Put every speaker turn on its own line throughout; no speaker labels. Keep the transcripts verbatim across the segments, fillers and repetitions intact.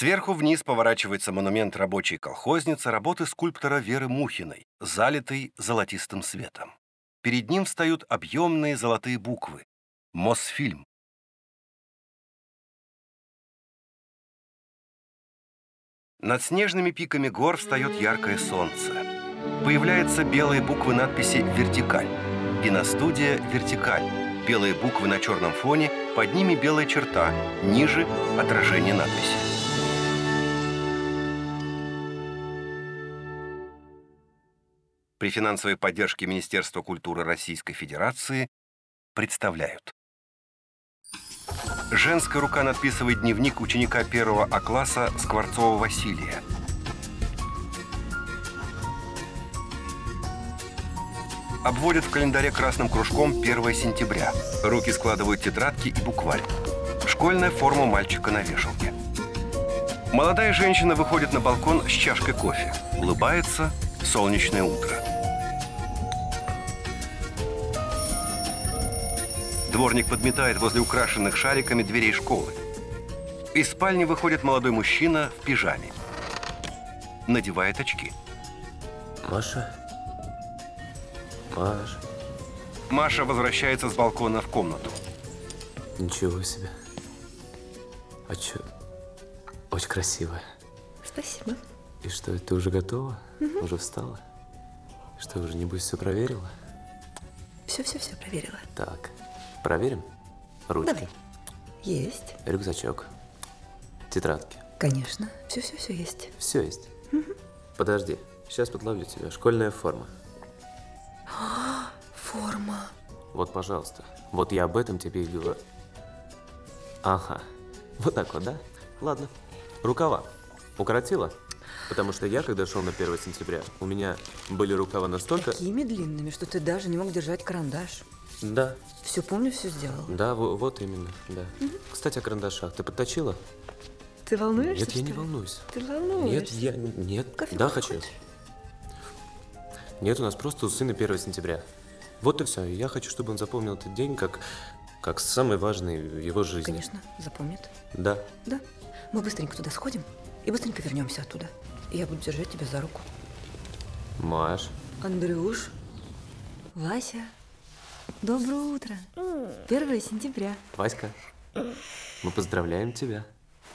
Сверху вниз поворачивается монумент рабочей колхозницы работы скульптора Веры Мухиной, залитый золотистым светом. Перед ним встают объемные золотые буквы «Мосфильм». Над снежными пиками гор встает яркое солнце. Появляются белые буквы надписи «Вертикаль». Киностудия «Вертикаль». Белые буквы на черном фоне, под ними белая черта, ниже отражение надписи. При финансовой поддержке Министерства культуры Российской Федерации представляют. Женская рука надписывает дневник ученика первого А класса Скворцова Василия. Обводят в календаре красным кружком первое сентября. Руки складывают тетрадки и букварь. Школьная форма мальчика на вешалке. Молодая женщина выходит на балкон с чашкой кофе. Улыбается. Солнечное утро. Дворник подметает возле украшенных шариками дверей школы. Из спальни выходит молодой мужчина в пижаме. Надевает очки.
Маша? Маша?
Маша возвращается с балкона в комнату.
Ничего себе. А чё? Очень красиво.
Спасибо.
И что, ты уже готова?
Угу.
Уже встала? Что, уже небось все проверила?
Все-все-все проверила.
Так, проверим? Ручки.
Давай. Есть.
Рюкзачок. Тетрадки.
Конечно. Все-все-все есть.
Все есть?
Угу.
Подожди, сейчас подловлю тебя. Школьная форма.
Форма.
Вот, пожалуйста. Вот я об этом тебе и говорю. Ага. Вот так вот, да? Ладно. Рукава. Укоротила? Потому что я, когда шел на первое сентября, у меня были рукава настолько…
Такими длинными, что ты даже не мог держать карандаш.
Да.
Все помню, все сделал.
Да, вот, вот именно, да.
Угу.
Кстати, о карандашах. Ты подточила?
Ты волнуешься?
Нет, я
что
не
ли?
волнуюсь.
Ты волнуешься?
Нет, я… Нет.
Кофе
да,
хочешь?
хочу. Нет, у нас просто у сына первое сентября. Вот и все. Я хочу, чтобы он запомнил этот день как, как самый важный в его жизни.
Конечно, запомнит.
Да.
Да. Мы быстренько туда сходим и быстренько вернемся оттуда. И я буду держать тебя за руку.
Маш.
Андрюш. Вася. Доброе утро. первое сентября.
Васька, мы поздравляем тебя.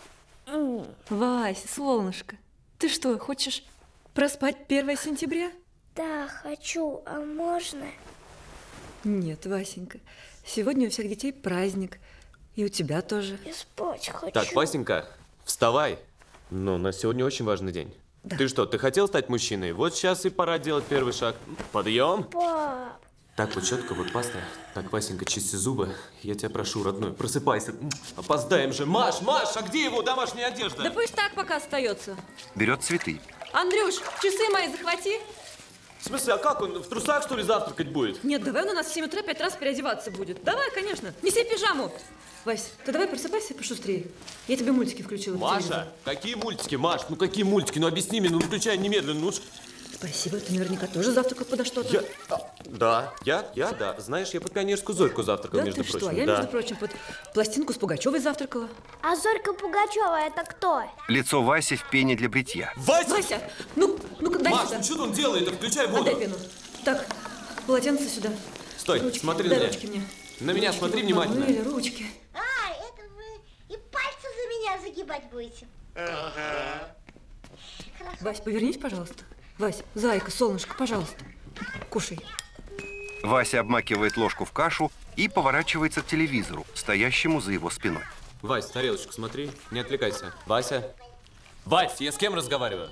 Вася, солнышко, ты что, хочешь проспать первое сентября?
Да, хочу. А можно?
Нет, Васенька. Сегодня у всех детей праздник. И у тебя тоже.
Я спать хочу.
Так, Васенька, вставай. Ну, на сегодня очень важный день.
Да.
Ты что, ты хотел стать мужчиной? Вот сейчас и пора делать первый шаг. Подъем.
Пап.
Так, вот четко, вот паста. Так, Васенька, чисти зубы. Я тебя прошу, родной, просыпайся. Опоздаем же. Маш, Маш, а где его домашняя одежда?
Да пусть так пока остается.
Берет цветы.
Андрюш, часы мои захвати.
В смысле, а как он, в трусах, что ли, завтракать будет?
Нет, давай он у нас в семь утра пять раз переодеваться будет. Давай, конечно. Неси пижаму. Вась, ты давай просыпайся пошустрее. Я тебе мультики включила.
Маша, какие мультики, Маш? Ну какие мультики? Ну объясни мне, ну включай немедленно, ну.
Спасибо, ты наверняка тоже завтракал подо что-то.
Я… Да, я, я, да. Знаешь, я под пионерскую Зорьку завтракал,
Да,
между
ты
прочим.
что? А я,
да.
между прочим, под пластинку с Пугачевой завтракала.
А Зорька Пугачева это кто?
Лицо Васи в пене для бритья.
Вася!
Вася, ну, ну-ка, дай
Маш,
сюда.
ну что он делает? Включай воду.
Отдай пену. Так, полотенце сюда.
Стой,
Ручки.
смотри
Дай
на
ручки
меня.
мне.
На меня
Ручки
смотри
вот
внимательно.
помыли, ручки.
А, это вы и пальцы за меня загибать будете. Ага.
Вась, повернись, пожалуйста. Вась, зайка, солнышко, пожалуйста. Кушай.
Вася обмакивает ложку в кашу и поворачивается к телевизору, стоящему за его спиной.
Вась, тарелочку смотри, не отвлекайся. Вася. Вась, я с кем разговариваю?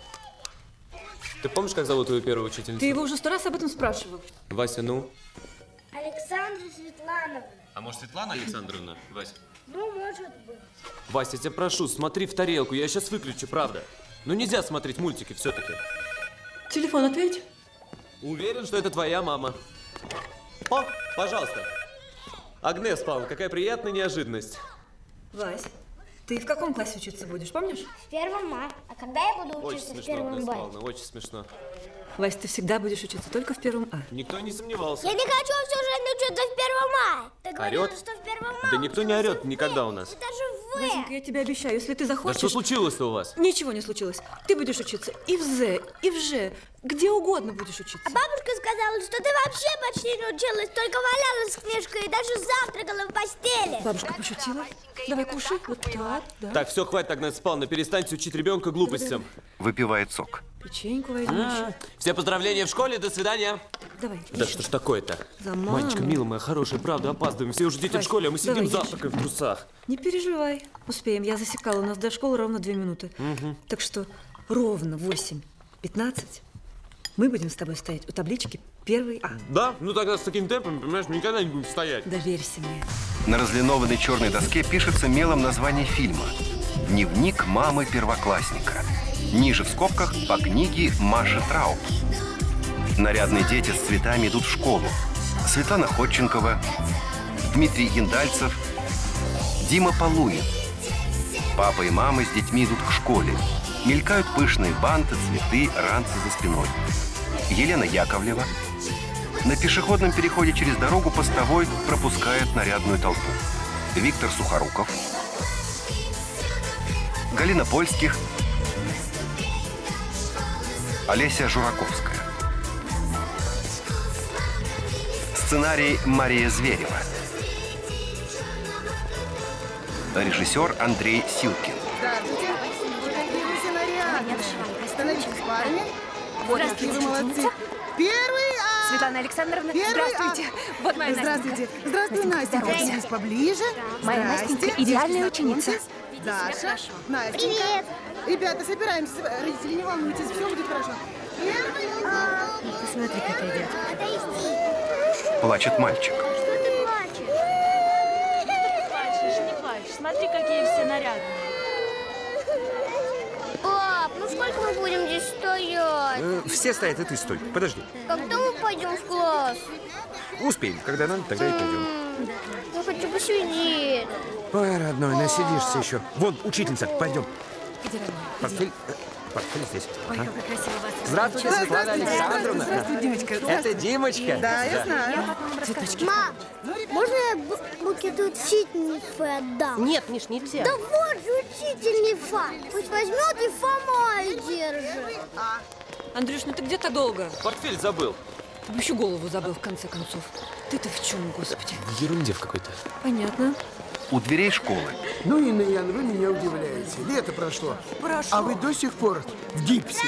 Ты помнишь, как зовут твою первую учительницу?
Ты его уже сто раз об этом спрашивал.
Вася, ну?
Александра Светлановна.
А может, Светлана Александровна, Вася?
Ну, может быть.
Вася, я тебя прошу, смотри в тарелку, я сейчас выключу, правда. Ну нельзя смотреть мультики все-таки.
Телефон ответь.
Уверен, что это твоя мама. О, пожалуйста. Агнес Павловна, какая приятная неожиданность.
Вась, ты в каком классе учиться будешь, помнишь?
В первом мая. А когда я буду
Очень
учиться в
смешно,
первом
Агнес
бае?
Павловна, очень смешно.
Вась, ты всегда будешь учиться только в первом А.
Никто не сомневался.
Я не хочу всю жизнь учиться в первом мая. Ты говорила,
Орёт?
что в первом
Да
мая
никто не
училась
орёт
в
никогда
В.
у нас.
Это же
Васенька,
В.
я тебе обещаю, если ты
Да
захочешь...
что случилось-то у вас?
Ничего не случилось. Ты будешь учиться и в З, и в Ж. Где угодно будешь учиться.
А бабушка сказала, что ты вообще почти не училась, только валялась с книжкой и даже завтракала в постели.
Бабушка пошутила. Давай кушай. Вот так, да.
Так, все, хватит так спално. Перестаньте учить ребенка глупостям.
Выпивает сок.
Печеньку возьми еще.
Все поздравления в школе, до свидания.
Давай.
Да
еще.
что ж такое-то?
За маму.
Манечка, милая моя, хорошая, правда, опаздываем. Все уже дети в
Вась,
школе, а мы сидим
давай
завтракаем в трусах.
Не переживай. Успеем. Я засекала. У нас до школы ровно две минуты. Так что ровно восемь пятнадцать мы будем с тобой стоять у таблички первый А.
Да? Ну тогда с таким темпом, понимаешь, мы никогда не будем стоять.
Доверься мне.
На разлинованной черной доске пишется мелом название фильма «Дневник мамы первоклассника». Ниже в скобках по книге Маши Трауб. Нарядные дети с цветами идут в школу. Светлана Ходченкова, Дмитрий Яндальцев, Дима Полуин. Папа и мама с детьми идут к школе. Мелькают пышные банты, цветы, ранцы за спиной. Елена Яковлева. На пешеходном переходе через дорогу постовой пропускает нарядную толпу. Виктор Сухоруков. Галина Польских. Олеся Жураковская. Сценарий Мария Зверева. Режиссер Андрей Силкин.
Здравствуйте. Вы какие все нарядные. Становитесь парами. Вот какие вы молодцы. Первый А.
Светлана Александровна,
Первый
здравствуйте.
А.
Вот моя
Здравствуйте. Здравствуй, Настя.
здравствуйте.
Здесь поближе.
Моя
Здрасте.
Настенька идеальная
Девочки,
ученица.
знакомьтесь. Даша, Настенька.
Привет.
Ребята, собираемся. Родители, не волнуйтесь, все будет хорошо. Первый А.
Посмотри, как идет.
Подожди.
Плачет мальчик.
Что ты плачешь?
Плачешь, не плачь. Смотри, какие все нарядные.
Пап, ну сколько мы будем здесь стоять?
Э, Все стоят, и ты стой. Подожди.
Когда мы пойдем в класс?
Успеем. Когда надо, тогда и пойдем.
Я хочу посидеть.
Ой, родной, насидишься еще. Вон, учительница, пойдем. Портфель, э, портфель здесь.
Ой, как красиво вас.
Здравствуйте, Светлана Александровна.
Здравствуй, Димочка.
Это Димочка.
Да, я знаю.
Мам, можно я бу- букет учительнице отдам?
Нет, Миш, нельзя.
Да вот же учительница. Пусть возьмет и Фома держит.
Андрюш, ну ты где так долго?
Портфель забыл.
Ты бы еще голову забыл, в конце концов. Ты-то в чем, господи?
В ерунде в какой-то.
Понятно.
У дверей школы.
Ну, Инна Ян, вы меня удивляете. Лето прошло.
Прошло.
А вы до сих пор в гипсе.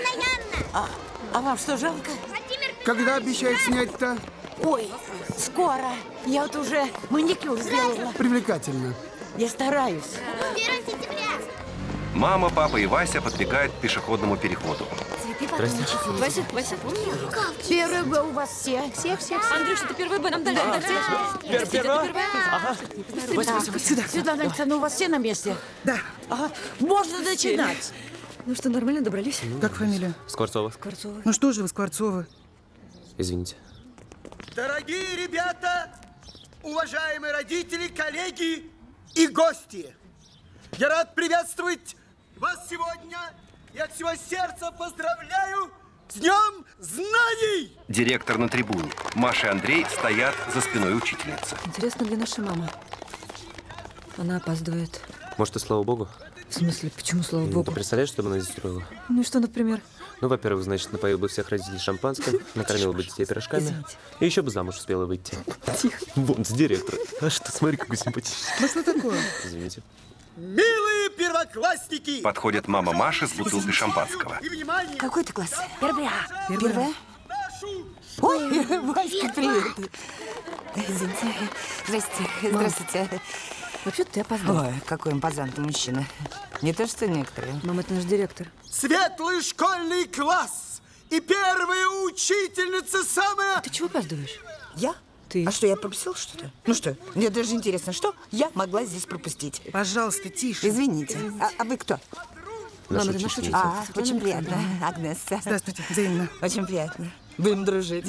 А вам что, жалко?
Когда обещают снять-то?
Ой, скоро. Я вот уже маникюр сделала.
Привлекательно.
Я стараюсь.
первого сентября.
Мама, папа и Вася подбегают к пешеходному переходу.
Вася, Вася.
Первый Б у вас все. Все, все, все.
Андрюш, это первый Б, нам дали.
Первый? Ага.
Сюда. Светлана Александровна, у вас все на месте?
Да.
Ага. Можно начинать.
Ну что, нормально добрались?
Как фамилия?
Скворцова.
Скворцова.
Ну что же вы, Скворцова?
Извините.
Дорогие ребята, уважаемые родители, коллеги и гости! Я рад приветствовать вас сегодня и от всего сердца поздравляю с Днем Знаний!
Директор на трибуне. Маша и Андрей стоят за спиной учительницы.
Интересно, где наша мама? Она опаздывает.
Может, и слава богу?
В смысле, почему, слава
Ну,
богу?
ты представляешь, что бы она здесь устроила?
Ну и что, например?
Ну, во-первых, значит, напоил бы всех родителей шампанским, накормил бы детей пирожками.
Извините.
И еще бы замуж успела выйти. Тихо. Вон, с директора. А что, смотри, какой симпатичный.
Ну что такое?
Извините.
Милые первоклассники!
Подходит мама Маши с бутылкой шампанского.
И внимание!
Какой ты класс? Первый А.
Первый
Первый А?
Нашу
Ой, Васька, привет. Извините. Здрасте. Здравствуйте.
Вообще-то ты опоздала.
Ой, какой импозантный мужчина. Не то, что некоторые.
Мама, это наш директор.
светлый школьный класс и первая учительница самая...
Ты чего опаздываешь?
Я?
Ты.
А что, я пропустила что-то? Ну что, мне даже интересно, что я могла здесь пропустить?
Пожалуйста, тише.
Извините. А, а вы кто?
Мама, это наша учительница.
А,
Светлана
очень приятно.
Александровна.
Агнесса.
Здравствуйте, взаимно.
Очень приятно. Будем дружить.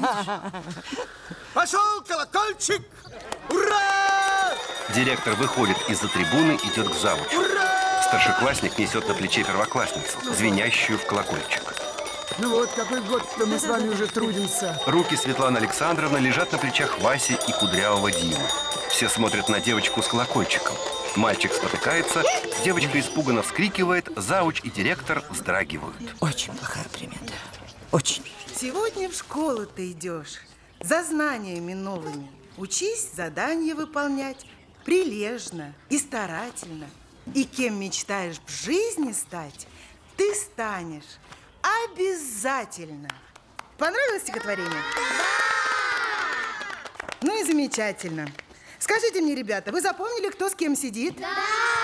Пошел колокольчик! Ура!
Директор выходит из-за трибуны, идет к завучу. Старшеклассник несет на плече первоклассницу, звенящую в колокольчик.
Ну вот, какой год-то мы с вами уже трудимся.
Руки Светланы Александровны лежат на плечах Васи и кудрявого Димы. Все смотрят на девочку с колокольчиком. Мальчик спотыкается, девочка испуганно вскрикивает, зауч и директор вздрагивают.
Очень плохая примета. Очень.
Сегодня в школу ты идешь за знаниями новыми. Учись задания выполнять прилежно и старательно. И кем мечтаешь в жизни стать, ты станешь обязательно. Понравилось стихотворение? Да! Ну и замечательно. Скажите мне, ребята, вы запомнили, кто с кем сидит?
Да!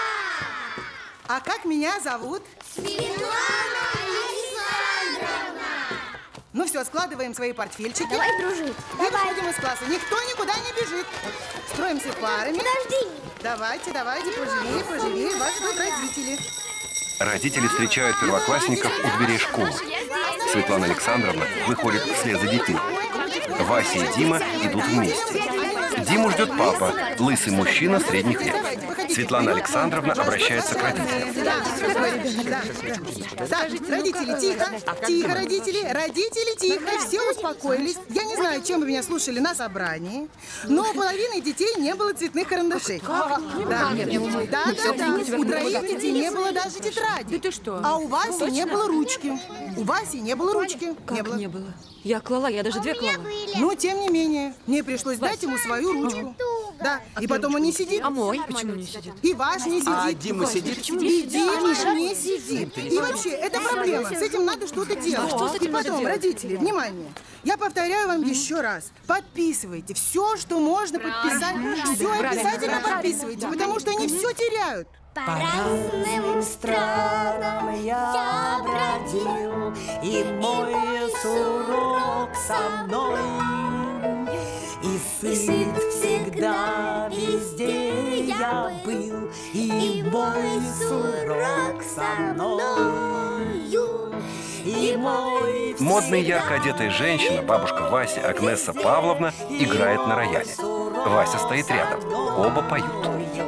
А как меня зовут?
Светлана Александровна!
Ну все, складываем свои портфельчики.
Давай дружить.
И
Давай.
выходим из класса. Никто никуда не бежит. Строимся парами.
Подожди.
Давайте, давайте, поживее, поживее. Вас ждут родители.
Родители встречают первоклассников у дверей школы. Светлана Александровна выходит вслед за детьми. Вася и Дима идут вместе. Диму ждет папа, лысый мужчина средних лет. Светлана Александровна обращается к родителям.
Да, да, да. Так, родители, тихо. Тихо, родители. Родители, тихо. Все успокоились. Я не знаю, чем вы меня слушали на собрании, но у половины детей не было цветных карандашей. Да, да, да, да. У троих детей не было даже тетради.
Ты что?
А у Васи не было ручки. У Васи не было ручки.
Как не было? Я клала, я даже две клала.
Но, тем не менее, мне пришлось дать ему свою ручку. Да, и потом он не сидит.
А мой? Почему не сидит?
И ваш не сидит.
А Дима сидит?
И Дима не сидит. И вообще, это проблема. С этим надо что-то делать.
Что с этим
И
надо
потом,
делать?
родители, внимание. Я повторяю вам еще раз. Подписывайте все, что можно подписать. Все обязательно подписывайте, потому что они все теряют.
По разным странам я бродил,
И мой сурок со мной. И сыт всегда везде я был, И мой сурок со мною. И мой
Модная ярко одетая женщина, бабушка Вася, Агнесса Павловна, играет на рояле. Вася стоит рядом. Оба поют.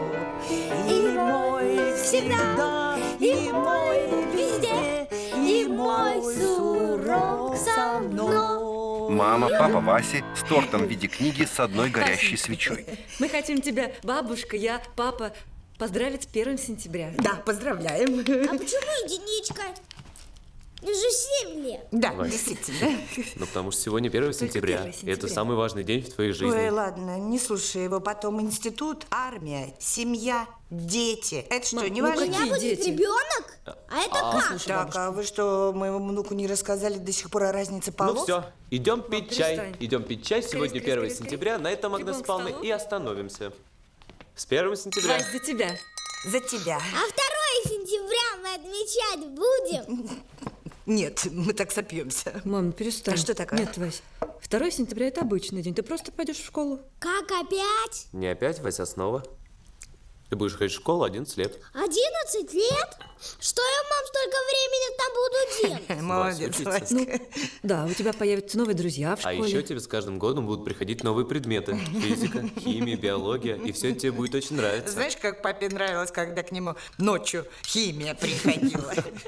И мой
всегда, и мой везде, и мой сурок со мной.
Мама, папа Васи с тортом в виде книги с одной горящей свечой.
Мы хотим тебя, бабушка, я, папа, поздравить с первым сентября.
Да, поздравляем.
А почему единичка? Это же семь лет.
Да,
Вась.
действительно.
Ну, потому что сегодня первое сентября.
первое
И
сентября.
это самый важный день в твоей жизни.
Ой, ладно, не слушай его. Потом институт, армия, семья, дети. Это что, не
У
важно?
меня будет
дети?
ребенок? А это как?
Так, а вы что, моему внуку не рассказали до сих пор о разнице полов?
Ну все, идем пить чай.
перестань.
Идем пить чай. Сегодня
скорее,
первое
скорее, скорее.
сентября. На этом,
Бегом
Агнес
к
Павловна,
столу.
и остановимся. С первым сентября.
Вась, за тебя.
За тебя.
А второе сентября мы отмечать будем?
Нет, мы так сопьемся.
Мам, перестань.
А что такое?
Нет, Вась. второе сентября – это обычный день. Ты просто пойдешь в школу.
Как опять?
Не опять, Вася, снова. Ты будешь ходить в школу одиннадцать лет.
Одиннадцать лет? Что я, мам, столько времени там буду делать?
Молодец,
учиться.
Васька.
Да, у тебя появятся новые друзья в
А
школе.
еще тебе с каждым годом будут приходить новые предметы. Физика, химия, биология. И все тебе будет очень нравиться.
Знаешь, как папе нравилось, когда к нему ночью химия приходила?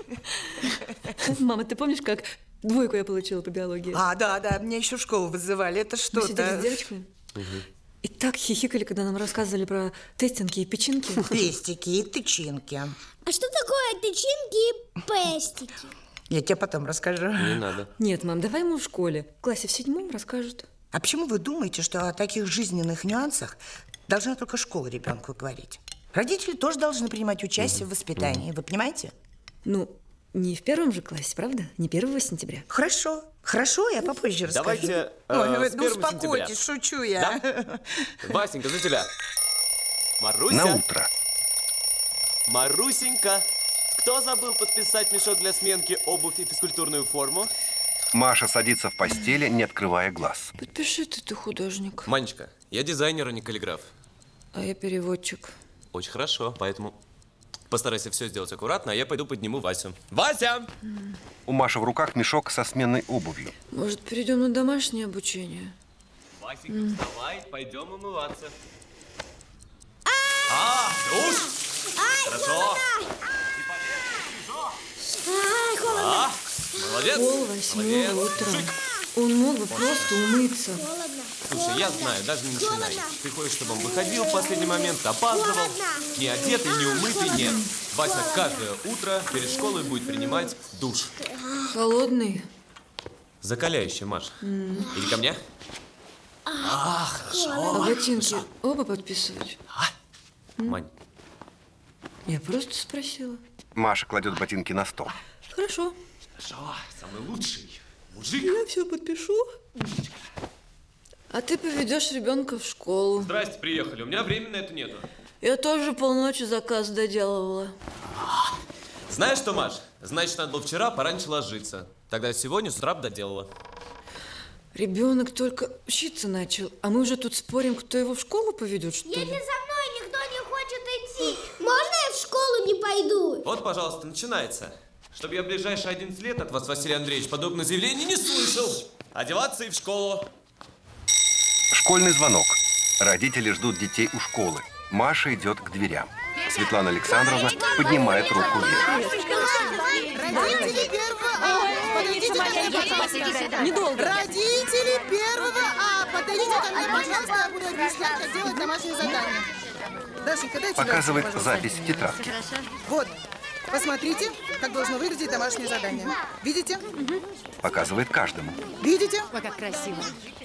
Мама, ты помнишь, как двойку я получила по биологии?
А, да, да, меня еще в школу вызывали. Это
Мы сидели с
что-то.
девочками. И так хихикали, когда нам рассказывали про тестинги и печенки.
Пестики и тычинки.
А что такое тычинки и пестики?
Я тебе потом расскажу.
Не надо.
Нет, мам, давай ему в школе. В классе в седьмом расскажут.
А почему вы думаете, что о таких жизненных нюансах должна только школа ребенку говорить? Родители тоже должны принимать участие в воспитании. Вы понимаете?
Ну, не в первом же классе, правда? Не первого сентября.
Хорошо. Хорошо, я попозже расскажу.
Давайте э,
Ой,
с
ну
первого
успокойтесь,
сентября.
шучу я.
Да? Васенька, за тебя. Маруся.
На утро.
Марусенька. Кто забыл подписать мешок для сменки, обувь и физкультурную форму?
Маша садится в постели, не открывая глаз.
Подпиши ты, ты художник.
Манечка, я дизайнер, а не каллиграф.
А я переводчик.
Очень хорошо, поэтому постарайся все сделать аккуратно, а я пойду подниму Васю. Вася!
У Маши в руках мешок со сменной обувью.
Может, перейдем на домашнее обучение?
Васенька, вставай, пойдем умываться. А, душ! Хорошо.
Ай, холодно.
А, молодец. Молодец.
Пол восьмого
Молодец.
утра.
Шик.
Он мог бы просто умыться.
Слушай, я знаю, даже не начинай. Ты хочешь, чтобы он выходил в последний момент, опаздывал, не одетый, не умытый, нет. Вася каждое утро перед школой будет принимать душ.
Холодный.
Закаляющий, Маш.
М.
Иди ко мне. А, хорошо.
А ботинки оба подписывать? М?
Мань.
Я просто спросила.
Маша кладет ботинки на стол.
Хорошо.
Хорошо, самый лучший мужик.
Я все подпишу. А ты поведешь ребенка в школу.
Здрасте, приехали. У меня времени на это нету.
Я тоже полночи заказ доделывала.
Знаешь что, Маш? Значит, надо было вчера пораньше ложиться. Тогда сегодня с утра бы доделала.
Ребенок только учиться начал, а мы уже тут спорим, кто его в школу поведет, что
Если
ли?
за мной никто не хочет идти, можно я в школу не пойду?
Вот, пожалуйста, начинается. Чтобы я в ближайшие одиннадцать лет от вас, Василий Андреевич, подобное заявление не слышал. Одеваться и в школу.
Школьный звонок. Родители ждут детей у школы. Маша идет к дверям. Светлана Александровна поднимает руку вверх.
Родители первого А, подойдите ко мне, пожалуйста.
Недолго.
Родители первого А, подойдите ко мне, пожалуйста, я буду объяснять, как делать домашнее задание. Дашенька, дайте
Показывает
дальше,
запись в тетрадке.
Вот, посмотрите, как должно выглядеть домашнее задание. Видите?
Показывает каждому.
Видите?
Ой, как красиво.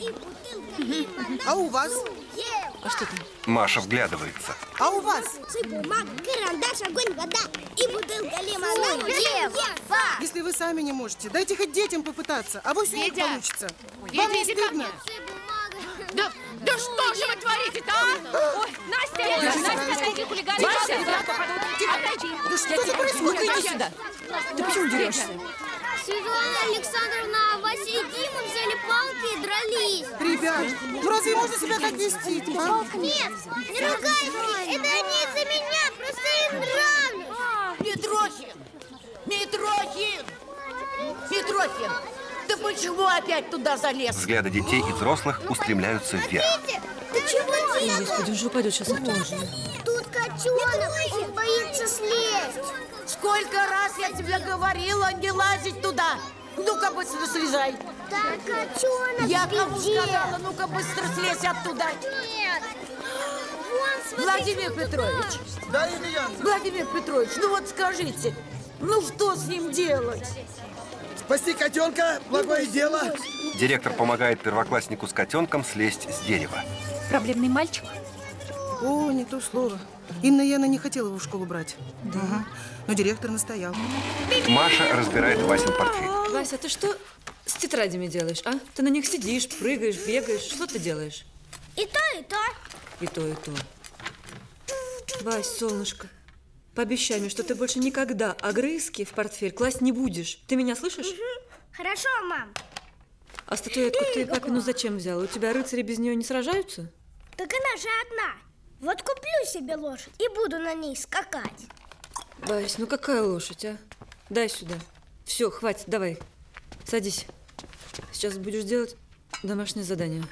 А у вас?
А что там?
Маша вглядывается.
А у вас?
Бумага, карандаш, огонь, вода и бутылка лимонада.
Если вы сами не можете, дайте хоть детям попытаться, а вось у них
Федя!
получится.
Федя,
Вам не
иди ко
стыдно?
Да, да что же вы творите-то, а? Ой, Настя, Настя, Настя, отойди, хулиганка.
Вася!
Отойди.
Да что это происходит?
Ну-ка иди сюда. Ты почему дерешься?
Светлана Александровна, Вася и Дима взяли палки и дрались.
Ребят, ну разве можно себя так вести? А?
Нет, не ругайтесь. Это они из-за меня, просто им нравлюсь.
Митрохин! Митрохин! Митрохин! Ты почему опять туда залез?
Взгляды детей и взрослых устремляются вверх.
Ты чего
Ой,
делаешь?
господи, он же упадет сейчас на пол.
Тут котенок, он боится слезть.
Сколько раз я тебе говорила не лазить туда! Ну-ка быстро слезай!
Так, котенок,
Я кому
беги.
сказала, ну-ка быстро слезь оттуда!
Нет. Вон, смотри,
Владимир Петрович!
Да, Илья.
Владимир Петрович, ну вот скажите, ну что с ним делать?
Спасти котенка, благое дело.
Директор помогает первокласснику с котенком слезть с дерева.
Проблемный мальчик?
О, не то слово. Инна Яна не хотела его в школу брать. Да. Но директор настоял.
Маша разбирает Васин портфель.
Вася, ты что с тетрадями делаешь, а? Ты на них сидишь, прыгаешь, бегаешь. Что ты делаешь?
И то, и то.
И то, и то. Вась, солнышко, пообещай мне, что ты больше никогда огрызки в портфель класть не будешь. Ты меня слышишь?
Хорошо, мам.
А статуэтку ты папину зачем взял? У тебя рыцари без нее не сражаются?
Так она же одна. Вот куплю себе лошадь и буду на ней скакать.
Вась, ну какая лошадь, а? Дай сюда. Все, хватит, давай. Садись. Сейчас будешь делать домашнее задание.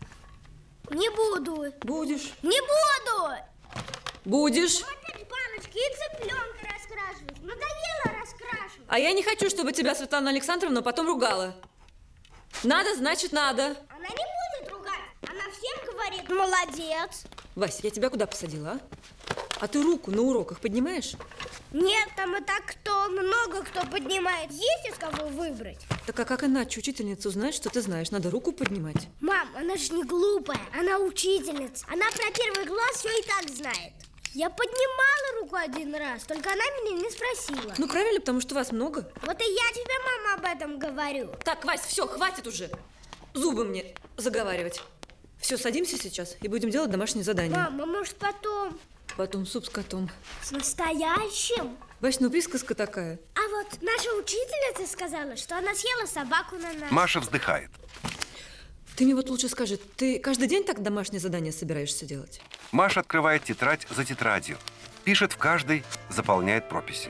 Не буду.
Будешь.
Не буду.
Будешь.
Опять баночки и цыпленка раскрашивать. Надоело раскрашивать.
А я не хочу, чтобы тебя Светлана Александровна потом ругала. Надо, значит, надо.
Она не будет ругать. Она всем говорит, молодец.
Вась, я тебя куда посадила, а? А ты руку на уроках поднимаешь?
Нет, там и так кто, много кто поднимает. Есть из кого выбрать.
Так а как иначе учительница узнает, что ты знаешь? Надо руку поднимать.
Мам, она же не глупая, она учительница. Она про первый класс все и так знает. Я поднимала руку один раз, только она меня не спросила.
Ну, правильно, потому что вас много.
Вот и я тебе, мама, об этом говорю.
Так, Вась, все, хватит уже. Зубы мне заговаривать. Все, садимся сейчас и будем делать домашнее задание.
Мама, может потом?
Потом суп с котом.
С настоящим?
Вась, ну присказка такая.
А вот наша учительница сказала, что она съела собаку на нас.
Маша вздыхает.
Ты мне вот лучше скажи, ты каждый день так домашнее задание собираешься делать?
Маша открывает тетрадь за тетрадью. Пишет в каждой, заполняет прописи.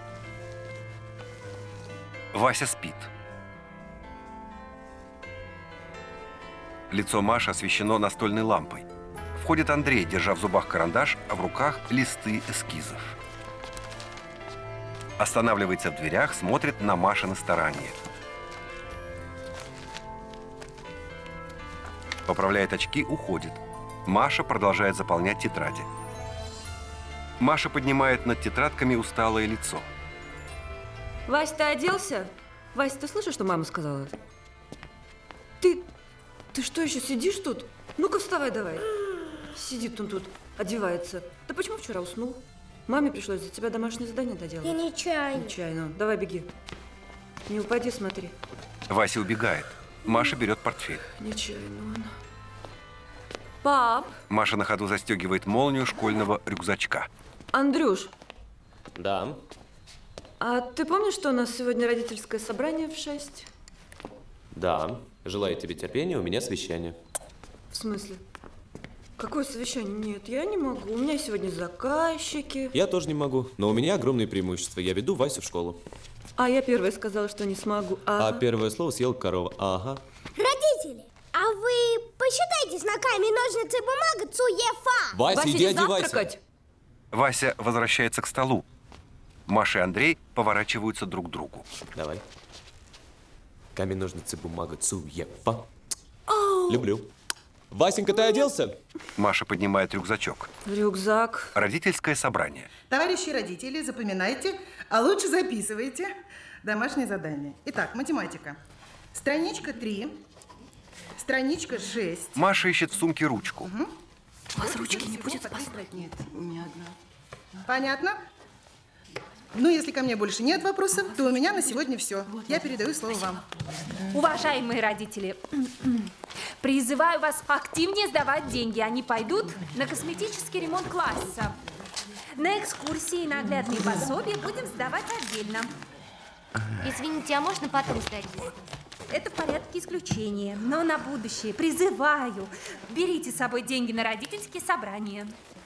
Вася спит. Лицо Маши освещено настольной лампой. Входит Андрей, держа в зубах карандаш, а в руках листы эскизов. Останавливается в дверях, смотрит на Машины старания. поправляет очки, уходит. Маша продолжает заполнять тетради. Маша поднимает над тетрадками усталое лицо.
Вась, ты оделся? Вась, ты слышишь, что мама сказала? Ты... Ты что, еще сидишь тут? Ну-ка, вставай давай. Сидит он тут, одевается. Да почему вчера уснул? Маме пришлось за тебя домашнее задание доделать.
Я нечаянно.
Нечаянно. Давай, беги. Не упади, смотри.
Вася убегает. Маша берет портфель.
Нечаянно он. Пап!
Маша на ходу застегивает молнию школьного рюкзачка.
Андрюш,
Да.
а ты помнишь, что у нас сегодня родительское собрание в шесть?
Да. Желаю тебе терпения, у меня совещание.
В смысле? Какое совещание? Нет, я не могу. У меня сегодня заказчики.
Я тоже не могу, но у меня огромные преимущества. Я веду Васю в школу.
А я первая сказала, что не смогу.
А
Ага.
первое слово съел корова. Ага.
Родители, а вы посчитайте знаками ножницы бумага цуефа.
Вася,
Вася,
иди
иди
одевайся.
завтракать.
Вася возвращается к столу. Маша и Андрей поворачиваются друг к другу.
Давай. Камень, ножницы, бумага, цуефа. Люблю. Васенька, ты оделся?
Маша поднимает рюкзачок.
Рюкзак.
Родительское собрание.
Товарищи родители, запоминайте, а лучше записывайте домашнее задание. Итак, математика. Страничка три, страничка шесть.
Маша ищет в сумке ручку.
Угу.
У вас ручки не будет спасать?
Нет, у меня одна. Понятно? Ну, если ко мне больше нет вопросов, то у меня на сегодня все. Я передаю слово вам.
Уважаемые родители, призываю вас активнее сдавать деньги. Они пойдут на косметический ремонт класса. На экскурсии и наглядные пособия будем сдавать отдельно.
Извините, а можно потом сдать?
Это в порядке исключения. Но на будущее призываю, берите с собой деньги на родительские собрания.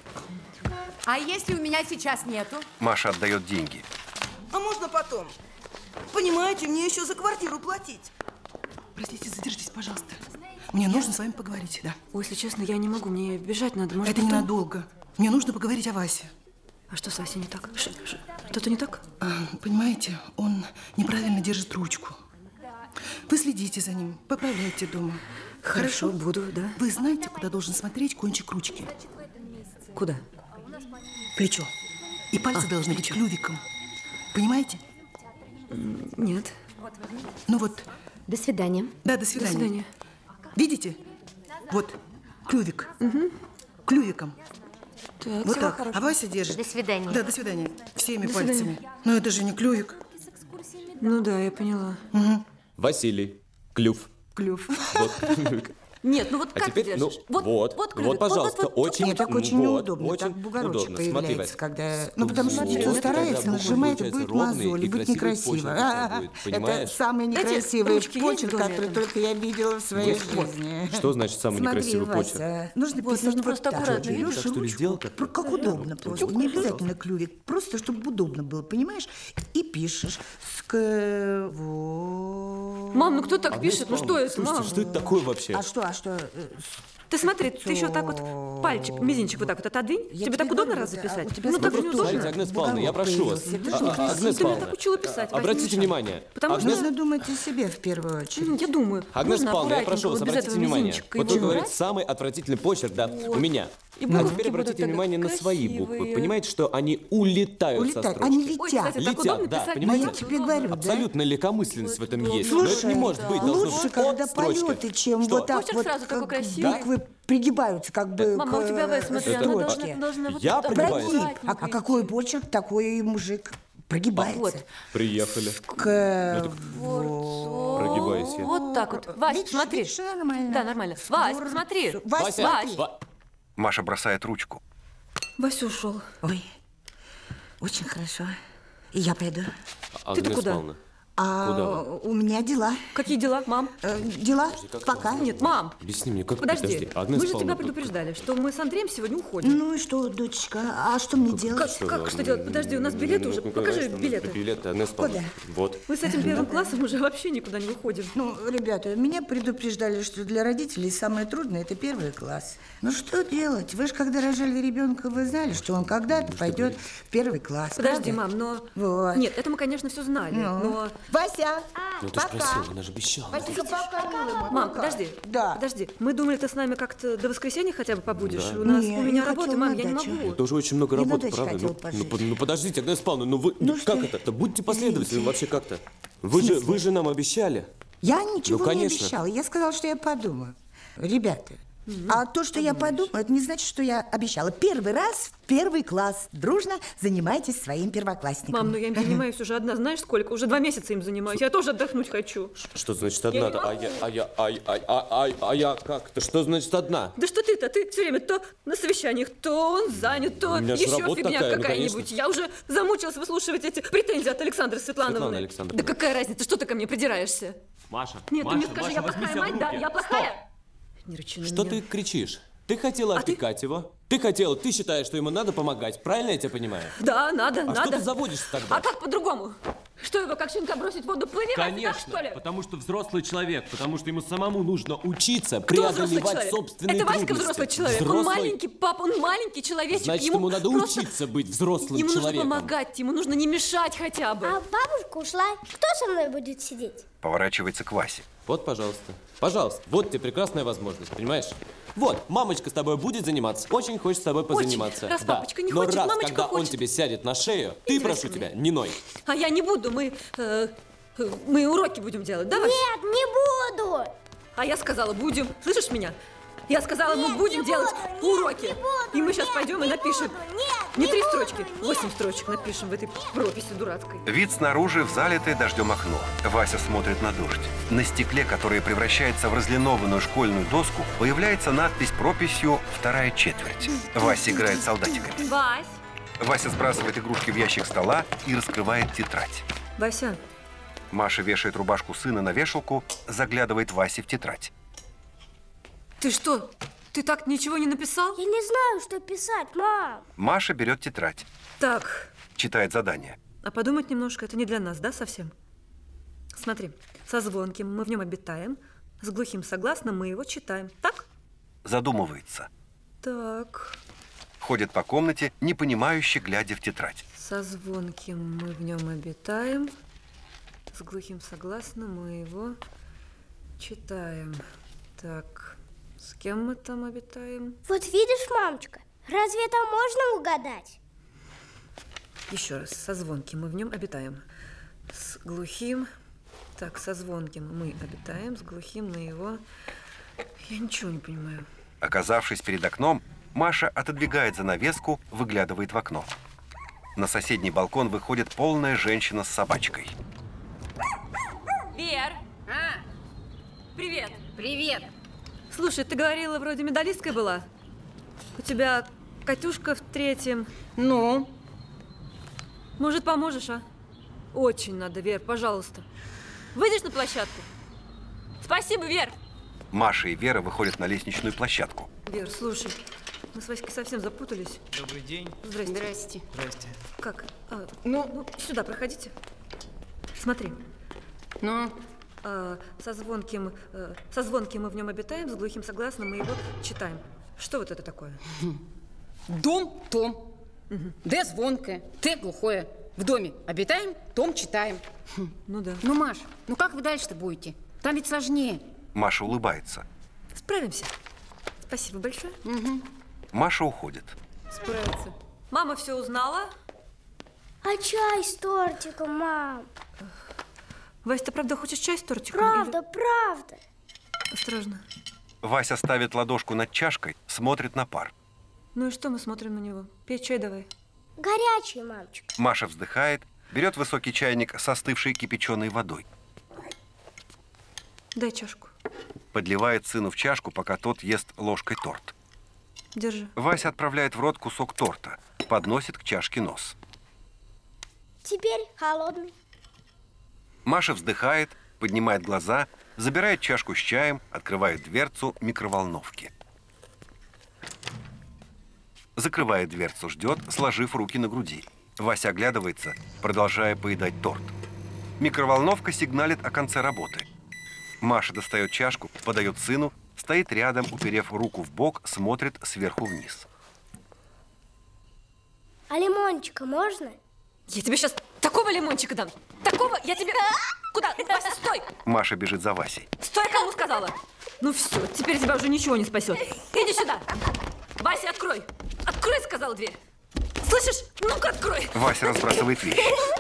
А если у меня сейчас нету?
Маша отдает деньги.
А можно потом? Понимаете, мне еще за квартиру платить.
Простите, задержитесь, пожалуйста. Мне нужно с вами поговорить, да.
Ой, если честно, я не могу, мне бежать надо. Может,
Это
потом?
ненадолго. Мне нужно поговорить о Васе.
А что с Васей не так? Ш- ш- Что-то не так?
А, понимаете, он неправильно держит ручку. Вы следите за ним, поправляйте дома.
Хорошо, буду, да.
Вы знаете, куда должен смотреть кончик ручки?
Куда?
Плечо. И пальцы
А,
должны
плечо.
быть клювиком. Понимаете?
Нет.
Ну вот.
До свидания.
Да, до свидания.
До свидания.
Видите? Вот, клювик.
Угу.
Клювиком.
Так,
вот
всего
так.
хорошего.
А Вася держит.
До свидания.
Да, до свидания. Всеми
До
пальцами.
свидания.
Но это же не клювик.
Ну да, я поняла.
Угу.
Василий. Клюв.
Клюв.
Вот клювик.
Нет, ну вот
А
как
теперь,
ты
ну,
держишь?
вот,
вот,
вот,
клювик.
пожалуйста,
вот, вот,
очень,
Нет, так очень
вот,
неудобно,
очень
так бугорочек
удобно. Смотри,
появляется,
Вась.
когда... Ну, потому что
Вот,
никто
тогда
старается,
буква
нажимает, и
получается
будет
ровный,
мозоль, и
и
будет
красивый
некрасиво.
почерк
А,
будет,
это
понимаешь?
самый
Эти
некрасивый
ручки есть в
почерк,
доме,
который
это?
только я видела в своей
Вот.
жизни.
Что значит самый
Смотри,
некрасивый
Вася,
почерк?
нужно
Вот,
писать
нужно
вот
просто
так.
аккуратно,
Берешь
видишь?
Так, что ли,
ручку,
сделал как-то?
как удобно просто. Не обязательно клювик, просто чтобы удобно было, понимаешь? И пишешь с к... вот.
Мам, ну кто так
Агнес
пишет? Ну что
Павловна,
это,
слушайте,
мам?
что это такое вообще?
А что, а что? э,
Ты смотри, ты еще так вот пальчик, мизинчик вот так вот отодвинь.
Я
тебе
тебе
так удобно
говорю,
разве
да, а
писать?
у тебя
Ну так же
смотри,
неудобно.
Смотрите, Агнес Павловна, я прошу вас.
появился.
А, а, Агнес
Ты меня
Павловна,
так учила писать, Вась,
обратите
не
внимание.
Потому что-
Агнес-
Нужно думать о себе в первую очередь.
М, Я думаю.
Агнес
можно
Павловна, я
аккуратненько,
прошу вас,
вот без
обратите
этого
внимание.
мизинчика
Вот
его
вы говорите,
убрать.
самый отвратительный почерк, да, у меня.
И
А
буковки
теперь
будут
обратите
так
внимание на свои
красивые.
буквы. Понимаете, что они улетают со
Улетают,
строчки.
они
Ой,
летят.
кстати, так
Летят,
удобно
да,
писать.
понимаете?
Я тебе говорю, да?
Абсолютно легкомысленность в этом есть.
Слушай,
Но это не может быть. должно
лучше,
быть
когда
от строчки.
полеты, чем
Что?
вот так
Почерк
вот,
сразу такой
как
красивый.
буквы пригибаются, как бы
Мама,
к,
у тебя, Вась, смотри,
э,
она
строчке.
должна, должна вот
Я
так
пригибаюсь?
Прогиб. А,
аккуратненько
а какой почерк, такой и мужик прогибается.
Вот.
Приехали.
К...
Ну, так
Вот.
Прогибайся.
Вот так вот. Вась,
Видишь,
смотри.
видишь, нормально.
Да, нормально. Вась, посмотри.
Вась,
Вася,
смотри.
Ва-
Маша бросает ручку.
Вася ушел.
Ой, очень хорошо. И я пойду.
Агнес
куда?
Павловна,
А
Куда вы?
у меня дела.
Какие дела, мам?
Э, дела? Пока.
Нет, мам.
объясни мне, как
Подожди.
подожди. Агнес
Мы же
Павловна,
тебя предупреждали, что мы с Андреем сегодня уходим.
Ну и что, дочечка, а что мне делать?
Как, как что делать? Подожди, у нас билеты уже. Покажи билеты.
Билеты, Агнес Павловна. Вот.
Мы с этим первым классом уже вообще никуда не выходим.
Ну, ребята, меня предупреждали, что для родителей самое трудное – это первый класс. Ну что делать? Вы же, когда рожали ребенка, вы знали, что он когда-то пойдет в первый класс.
Подожди,
правда?
мам, но...
Вот.
Нет, это мы, конечно, все знали,
Ну.
но
Вася,
Ну ты ж
пока.
просила, она же обещала.
Васенька, пока, милый мой,
Мам,
пока.
подожди.
Да.
Подожди. Мы думали, ты с нами как-то до воскресенья хотя бы побудешь.
Да.
У нас,
Не,
у меня
я
работа,
хотела
мам,
на
я не
дачу.
могу.
Это уже очень много
Я на
работы,
даче
правда?
хотела
Ну, ну,
пожить.
под- ну подождите, Агнесса Павловна, ну вы,
Ну
как
что?
это? Будьте последовательны вообще как-то. Вы
В
же,
смысле?
вы же нам обещали.
Я ничего
Ну,
не
конечно.
обещала. Я сказала, что я подумаю. Ребята, а то, что я подумаю, это не значит, что я обещала. Первый раз в первый класс дружно занимайтесь своим первоклассником.
Мам, ну я им занимаюсь уже одна, знаешь сколько? Уже два месяца им занимаюсь. Я тоже отдохнуть хочу.
Что значит
Я
одна?
не
А я, а я, а, а, а, а, а я как-то? Что значит одна?
Да что ты-то? Ты все время то на совещаниях, то он занят, то
У меня же
еще
работа
фигня
такая, ну,
какая-нибудь.
конечно.
Я уже замучилась выслушивать эти претензии от Александры Светлановны.
Светлана Александровна.
Да какая разница, что ты ко мне придираешься?
Маша,
Нет,
Маша,
ты мне скажи,
Маша,
я
возьми
плохая
себя в
мать, да,
руки.
я плохая. Не рычи на
Что
меня.
ты кричишь? Ты хотела опекать его? Ты хотела, ты считаешь, что ему надо помогать, правильно я тебя понимаю?
Да, надо,
А
надо.
что ты заводишься тогда?
А как по-другому? Что его, как щенка бросить в воду? Плыви, Вася, так, что ли?
потому что взрослый человек, потому что ему самому нужно учиться
Кто взрослый
преодолевать
человек?
собственные
Это Васька
трудности.
взрослый человек. Он
Взрослый-
маленький, пап, он маленький человечек.
Значит,
ему
ему надо
просто-
учиться быть взрослым
Ему
человеком.
нужно помогать, ему нужно не мешать хотя бы.
А бабушка ушла. Кто со мной будет сидеть?
Поворачивается к Васе.
Вот, пожалуйста. Пожалуйста, вот тебе прекрасная возможность, понимаешь? Вот, мамочка с тобой будет заниматься, очень хочет с тобой позаниматься.
Раз
да.
папочка не
Но
хочет,
раз,
мамочка
когда он
хочет.
тебе сядет на шею, ты,
Интересно
прошу
мне.
тебя, не ной.
А я не буду, мы, э, э, мы уроки будем делать, да, Вась?
Нет, не буду.
А я сказала, будем. Слышишь меня? Я сказала, мы
Нет,
будем
не
делать
буду, нет,
уроки.
не буду,
И мы сейчас
нет,
пойдем и
не
напишем.
буду, нет,
не
не
три
буду,
строчки,
нет.
восемь строчек напишем в этой прописи дурацкой.
Вид снаружи в залитое дождем окно. Вася смотрит на дождь. На стекле, которое превращается в разлинованную школьную доску, появляется надпись прописью «Вторая четверть». Вася играет с солдатиками.
Вась.
Вася сбрасывает игрушки в ящик стола и раскрывает тетрадь.
Вася,
Маша вешает рубашку сына на вешалку, заглядывает Васе в тетрадь.
ты что, ты так ничего не написал?
Я не знаю, что писать, мам.
Маша берет тетрадь,
Так,
читает задание.
а подумать немножко, это не для нас, да, совсем? Смотри, со звонким мы в нем обитаем, с глухим согласным мы его читаем. Так?
Задумывается.
Так.
Ходит по комнате, непонимающе глядя в тетрадь.
Со звонким мы в нем обитаем, с глухим согласным мы его читаем. Так, с кем мы там обитаем?
Вот видишь, мамочка, разве это можно угадать?
Еще раз, со звонким мы в нем обитаем, с глухим... Так, со звонким мы обитаем, с глухим мы его... Я ничего не понимаю.
Оказавшись перед окном, Маша отодвигает занавеску, выглядывает в окно. На соседний балкон выходит полная женщина с собачкой.
Вер!
А,
Привет!
привет.
Слушай, ты говорила, вроде медалисткой была? У тебя Катюшка в третьем.
Ну?
Может, поможешь, а? Очень надо, Вер, пожалуйста. Выйдешь на площадку? Спасибо, Вер!
Маша и Вера выходят на лестничную площадку.
Вер, слушай, мы с Васькой совсем запутались.
Добрый день.
Здрасте.
Здрасте.
Здрасте.
Как? А, ну, ну, сюда проходите. Смотри.
Ну?
А, со звонким, э, со звонким мы в нем обитаем, с глухим согласным мы его читаем. Что вот это такое?
Дом, том. Д звонкое, Т глухое. В доме обитаем, том читаем.
Ну да.
Ну, Маш, ну как вы дальше-то будете? Там ведь сложнее.
Маша улыбается.
Справимся. Спасибо большое.
Угу.
Маша уходит.
Справится. Мама все узнала?
А чай с тортиком, мам?
Вась, ты правда хочешь чай с тортиком?
Правда, правда.
Или... Осторожно.
Вася ставит ладошку над чашкой, смотрит на пар.
Ну и что мы смотрим на него? Пей чай давай.
Горячий, мамочка.
Маша вздыхает, берет высокий чайник с остывшей кипяченой водой.
Дай чашку.
Подливает сыну в чашку, пока тот ест ложкой торт.
Держи.
Вася отправляет в рот кусок торта, подносит к чашке нос.
Теперь холодный.
Маша вздыхает, поднимает глаза, забирает чашку с чаем, открывает дверцу микроволновки. Закрывает дверцу, ждет, сложив руки на груди. Вася оглядывается, продолжая поедать торт. Микроволновка сигналит о конце работы. Маша достает чашку, подает сыну, стоит рядом, уперев руку в бок, смотрит сверху вниз.
А лимончика можно?
Я тебе сейчас такого лимончика дам.
Такого я тебе... Куда? Вася, стой!
Маша бежит за Васей.
Стой, кому сказала? Ну все, теперь тебя уже ничего не спасет. Иди сюда. Вася, открой. Открой, сказала дверь. Слышишь? Ну-ка, открой.
Вася разбрасывает вещи.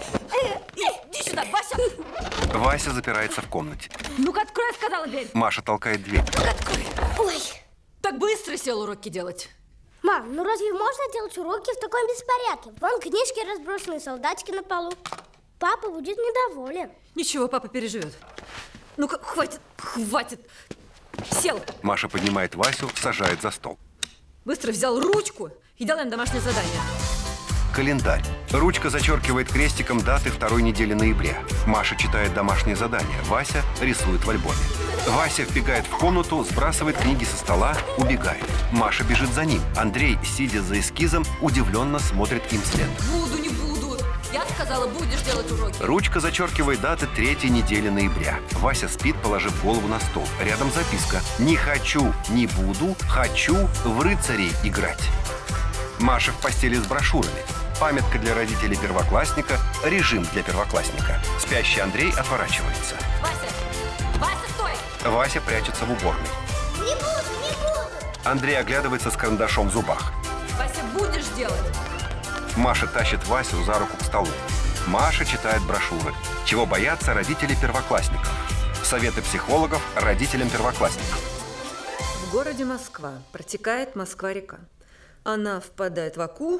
Иди сюда, Вася.
Вася запирается в комнате.
Ну-ка, открой, сказала дверь.
Маша толкает дверь.
Ну-ка, открой.
Ой.
Так быстро сел уроки делать.
Мам, ну разве можно делать уроки в таком беспорядке? Вон книжки разбросаны, солдатики на полу. Папа будет недоволен.
Ничего, папа переживет. Ну-ка, хватит, хватит. Сел.
Маша поднимает Васю, сажает за стол.
Быстро взял ручку и делаем домашнее задание.
Календарь. Ручка зачеркивает крестиком даты второй недели ноября. Маша читает домашнее задание. Вася рисует в альбоме. Вася вбегает в комнату, сбрасывает книги со стола, убегает. Маша бежит за ним. Андрей, сидя за эскизом, удивленно смотрит им вслед.
Буду, не буду. Я сказала, будешь делать уроки.
Ручка зачеркивает даты третьей недели ноября. Вася спит, положив голову на стол. Рядом записка. Не хочу, не буду, хочу в рыцарей играть. Маша в постели с брошюрами. Памятка для родителей первоклассника, режим для первоклассника. Спящий Андрей отворачивается.
Вася, Вася, стой!
Вася прячется в уборной.
Не буду, не буду.
Андрей оглядывается с карандашом в зубах.
Вася, будешь делать.
Маша тащит Васю за руку к столу. Маша читает брошюры. Чего боятся родители первоклассников. Советы психологов родителям первоклассников.
В городе Москва протекает Москва-река. Она впадает в Оку.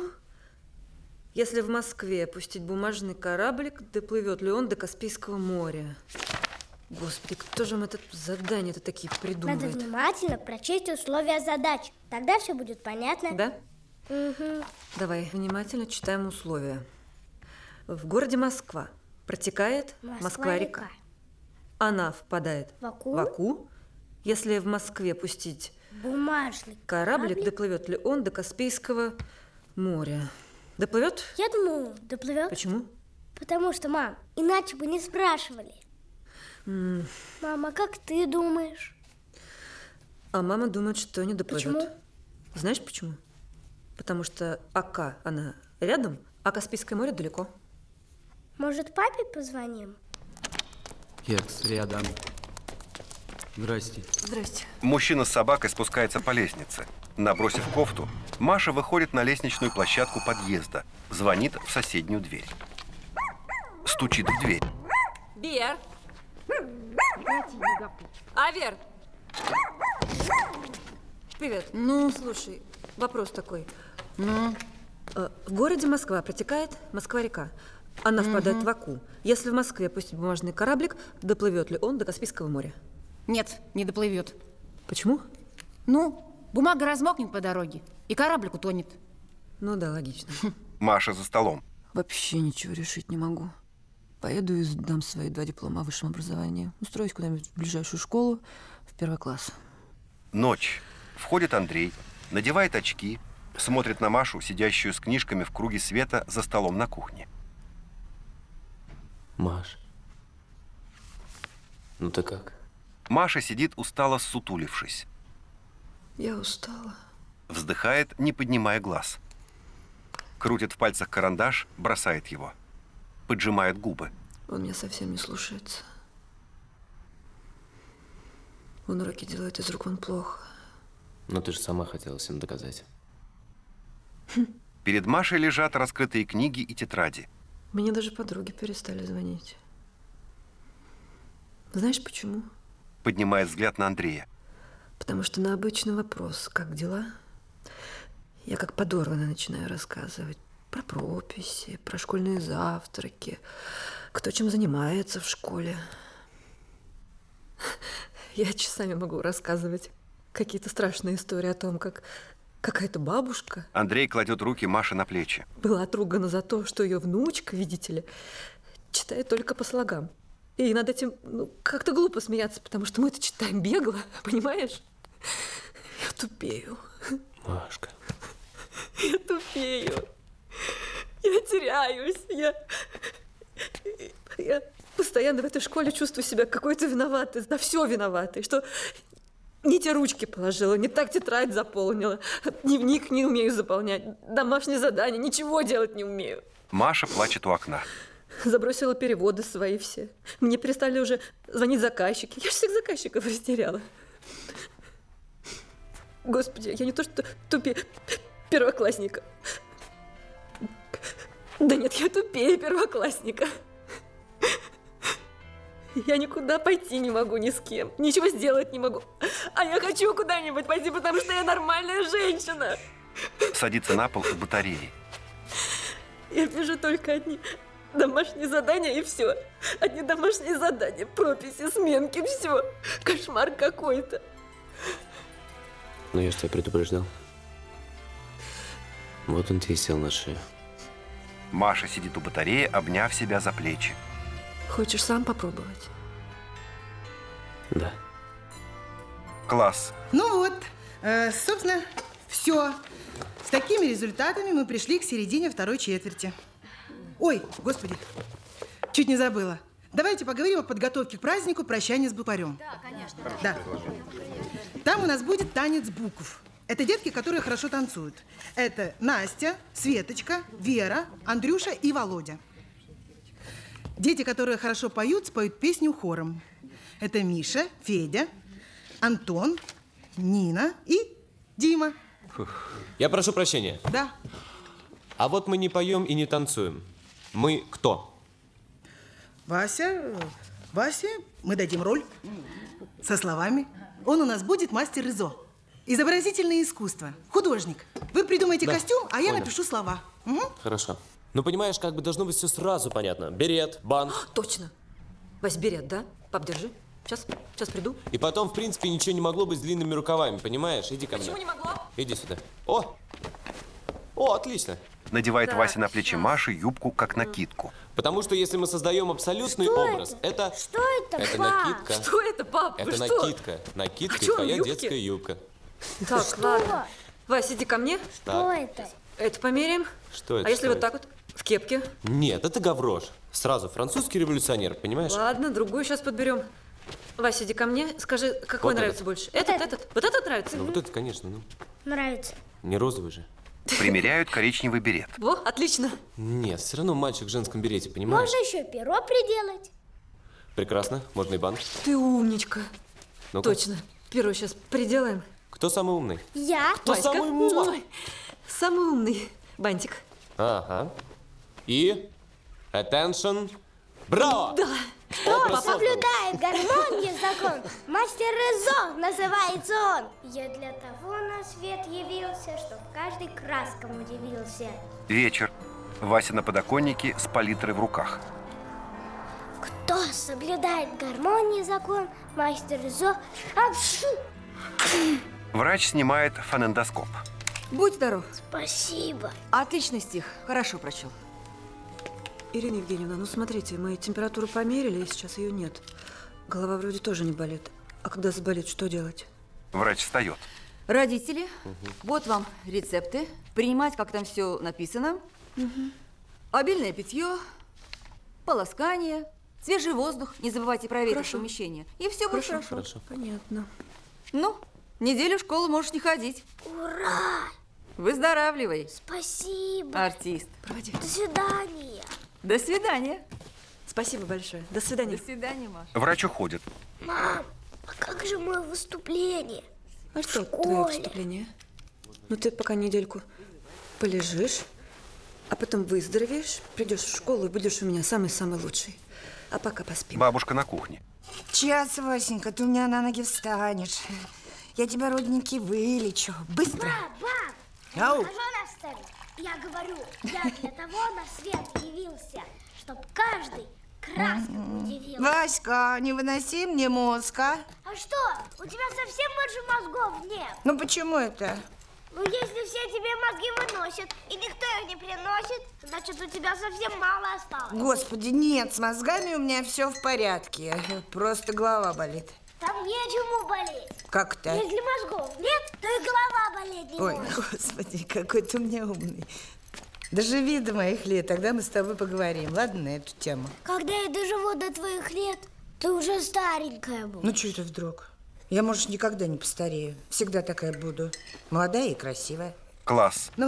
Если в Москве опустить бумажный кораблик, доплывет ли он до Каспийского моря? Господи, кто же им это задание-то такие придумывает?
Надо внимательно прочесть условия задач. Тогда все будет понятно.
Да?
Угу.
Давай, внимательно читаем условия. В городе Москва протекает Москва-река.
Москва-река.
Она впадает
в Оку.
в Оку. Если в Москве пустить
бумажный
кораблик,
кораблик,
доплывет ли он до Каспийского моря? Доплывет?
Я думаю, доплывет.
Почему?
Потому что, мам, иначе бы не спрашивали.
М.
Мама, как ты думаешь?
А мама думает, что не доплывет.
Почему?
Знаешь почему? Потому что Ока, она рядом, а Каспийское море далеко.
Может, папе позвоним?
Кекс, рядом. Здрасте.
Здрасте.
Мужчина с собакой спускается по лестнице. Набросив кофту, Маша выходит на лестничную площадку подъезда. Звонит в соседнюю дверь. Стучит в дверь.
Вер! А, Вер!
Привет. Ну, слушай, вопрос такой.
Ну?
В городе Москва протекает Москва-река. Она впадает в Оку. Если в Москве пустить бумажный кораблик, доплывет ли он до Каспийского моря?
Нет, не доплывет.
Почему?
Ну, бумага размокнет по дороге, и кораблик утонет.
Ну да, логично.
Маша за столом.
Вообще ничего решить не могу. Поеду и сдам свои два диплома о высшем образовании. Устроюсь куда-нибудь в ближайшую школу в первый класс.
Ночь. Входит Андрей, надевает очки, смотрит на Машу, сидящую с книжками в круге света за столом на кухне.
Маш, ну ты как?
Маша сидит устало ссутулившись.
Я устала.
Вздыхает, не поднимая глаз. Крутит в пальцах карандаш, бросает его. Поджимает губы.
Он меня совсем не слушается. Он уроки делает из рук вон плохо.
Но ты же сама хотела всем доказать.
Перед Машей лежат раскрытые книги и тетради.
Мне даже подруги перестали звонить. Знаешь почему?
Поднимает взгляд на Андрея.
Потому что на обычный вопрос «как дела?» я как подорванная начинаю рассказывать про прописи, про школьные завтраки, кто чем занимается в школе. Я часами могу рассказывать какие-то страшные истории о том, как какая-то бабушка
Андрей кладет руки Маше на плечи.
была отругана за то, что ее внучка, видите ли, читает только по слогам. И над этим ну, как-то глупо смеяться, потому что мы это читаем бегло, понимаешь? Я тупею.
Машка.
Я тупею. Я теряюсь. Я... Я постоянно в этой школе чувствую себя какой-то виноватой, на все виноватой, что не те ручки положила, не так тетрадь заполнила, дневник не умею заполнять, домашнее задание, ничего делать не умею.
Маша плачет у окна.
Забросила переводы свои все. Мне перестали уже звонить заказчики. Я же всех заказчиков растеряла. Господи, я не то что тупее первоклассника. Да нет, я тупее первоклассника. Я никуда пойти не могу ни с кем, ничего сделать не могу. А я хочу куда-нибудь пойти, потому что я нормальная женщина.
Садится на пол у батареи.
Я вижу только одни домашние задания и все. Одни домашние задания, прописи, сменки, все. Кошмар какой-то.
Ну, я же тебя предупреждал. Вот он тебе и сел на шею.
Маша сидит у батареи, обняв себя за плечи.
Хочешь сам попробовать?
Да.
Класс.
Ну вот, э, собственно, все. С такими результатами мы пришли к середине второй четверти. Ой, господи, чуть не забыла. Давайте поговорим о подготовке к празднику прощания с букварем.
Да, конечно.
Да. Там у нас будет танец букв. Это детки, которые хорошо танцуют. Это Настя, Светочка, Вера, Андрюша и Володя. Дети, которые хорошо поют, споют песню хором. Это Миша, Федя, Антон, Нина и Дима.
Фух. Я прошу прощения.
Да.
А вот мы не поем и не танцуем. Мы кто?
Вася, Вася, мы дадим роль со словами. Он у нас будет мастер ИЗО. Изобразительное искусство. Художник. Вы придумаете
Да.
костюм, а я
Понял.
напишу слова. Угу.
Хорошо. Ну, понимаешь, как бы должно быть все сразу понятно. Берет, бант.
Точно. Вась, берет, да? Пап, держи. Сейчас, сейчас приду.
И потом, в принципе, ничего не могло быть с длинными рукавами, понимаешь? Иди ко мне.
Почему не могло?
Иди сюда. О! О, отлично.
Надевает
Так,
Вася на плечи Маши юбку, как накидку.
Потому что если мы создаем абсолютный
Что
образ, это...
Что это,
Это
пап?
накидка.
Что это, пап?
Это
Вы что?
накидка. Накидка
А
и
чё,
твоя
юбки?
детская юбка.
Так, ладно. Вась, иди ко мне.
Что
Так.
это?
Это померяем.
Что это?
А если
что
вот
это?
так вот, в кепке?
Нет, это гаврош. Сразу французский революционер, понимаешь?
Ладно, другую сейчас подберем. Вася, иди ко мне. Скажи, какой
Вот
нравится
этот.
больше? Этот, этот? Вот этот нравится?
Ну вот это, конечно, ну.
Нравится.
Не розовый же.
Примеряют коричневый берет.
Во, отлично.
Нет, все равно мальчик в женском берете, понимаешь?
Можно еще перо приделать.
Прекрасно, можно и банк.
Ты умничка.
Ну-ка.
Точно. Перо сейчас приделаем.
Кто самый умный?
Я.
Кто
Васька?
самый умный?
Ой, самый умный. Бантик.
Ага. И... Attention. Браво!
Да.
Образ создан.
Соблюдает гармонию закон. Мастер ИЗО называется он. Я для того на свет явился, чтоб каждый краскам удивился.
Вечер. Вася на подоконнике с палитрой в руках.
Кто соблюдает гармонию закон, мастер ИЗО. Апшу!
Врач снимает фонендоскоп.
Будь здоров.
Спасибо.
Отличный стих. Хорошо прочел. Ирина Евгеньевна, ну смотрите, мы температуру померили, и сейчас ее нет. Голова вроде тоже не болит. А когда заболит, что делать?
Врач встает.
Родители, вот вам рецепты. Принимать, как там все написано. Обильное питье, полоскание, свежий воздух. Не забывайте проверить
Хорошо.
помещение. И все будет
Хорошо.
хорошо.
Хорошо.
Понятно.
Ну, неделю в школу можешь не ходить.
Ура!
Выздоравливай,
Спасибо.
артист.
Проводи.
До свидания.
До свидания.
Спасибо большое. До свидания.
До свидания, Маша.
Врач уходит.
Мам, а как же мое выступление?
А что
В
твое
школе.
выступление? Ну ты пока недельку полежишь, а потом выздоровеешь, придешь в школу и будешь у меня самый-самый лучший. А пока поспим.
Бабушка на кухне.
Сейчас, Васенька, ты у меня на ноги встанешь. Я тебя, родненький, вылечу. Быстро.
Баб,
Ау.
скажи на сцену. Я говорю, я для того на свет явился, чтоб каждый краскам удивился.
Васька, не выноси мне мозг, а?
А что, у тебя совсем больше мозгов нет?
Ну почему это?
Ну, если все тебе мозги выносят, и никто их не приносит, значит, у тебя совсем мало осталось.
Господи, нет, с мозгами у меня все в порядке. Просто голова болит.
Там нечему болеть.
Как-то.
Если мозгов нет, то и голова болеть не
Ой,
может.
господи, какой ты у меня умный. Доживи до моих лет, тогда мы с тобой поговорим, ладно, на эту тему?
Когда я доживу до твоих лет, ты уже старенькая будешь.
Ну, что это вдруг? Я, может, никогда не постарею. Всегда такая буду. Молодая и красивая.
Класс.
Ну вот,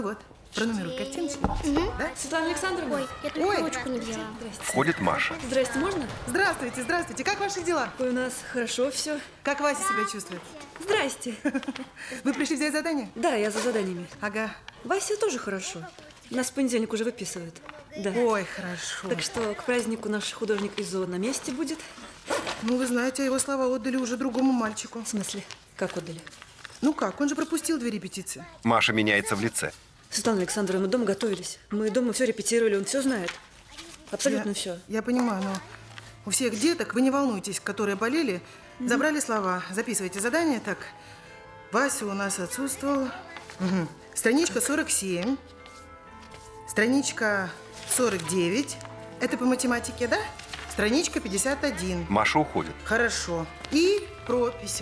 Пронумеруй картиночки. Да?
Светлана Александровна.
Ой, я только
Ой.
ручку не взяла.
Входит Маша.
Здрасте, можно?
Здравствуйте, здравствуйте. Как ваши дела?
Ой, у нас хорошо все.
Как Вася себя чувствует?
Здрасте.
Вы пришли взять задание?
Да, я за заданиями.
Ага.
Вася тоже хорошо. Нас в понедельник уже выписывают. Да.
Ой, хорошо.
Так что к празднику наш художник из ЗОО на месте будет.
Ну, вы знаете, его слова отдали уже другому мальчику.
В смысле? Как отдали?
Ну как, он же пропустил две репетиции.
Маша меняется в лице.
Светлана Александровна, мы дома готовились. Мы дома все репетировали, он все знает. Абсолютно
я,
все.
Я понимаю, но у всех деток, вы не волнуйтесь, которые болели,
Мгм.
забрали слова. Записывайте задание. Так, Вася у нас отсутствовал. Угу. Страничка сорок семь. Страничка сорок девять. Это по математике, да? Страничка пятьдесят один.
Маша уходит.
Хорошо. И прописи.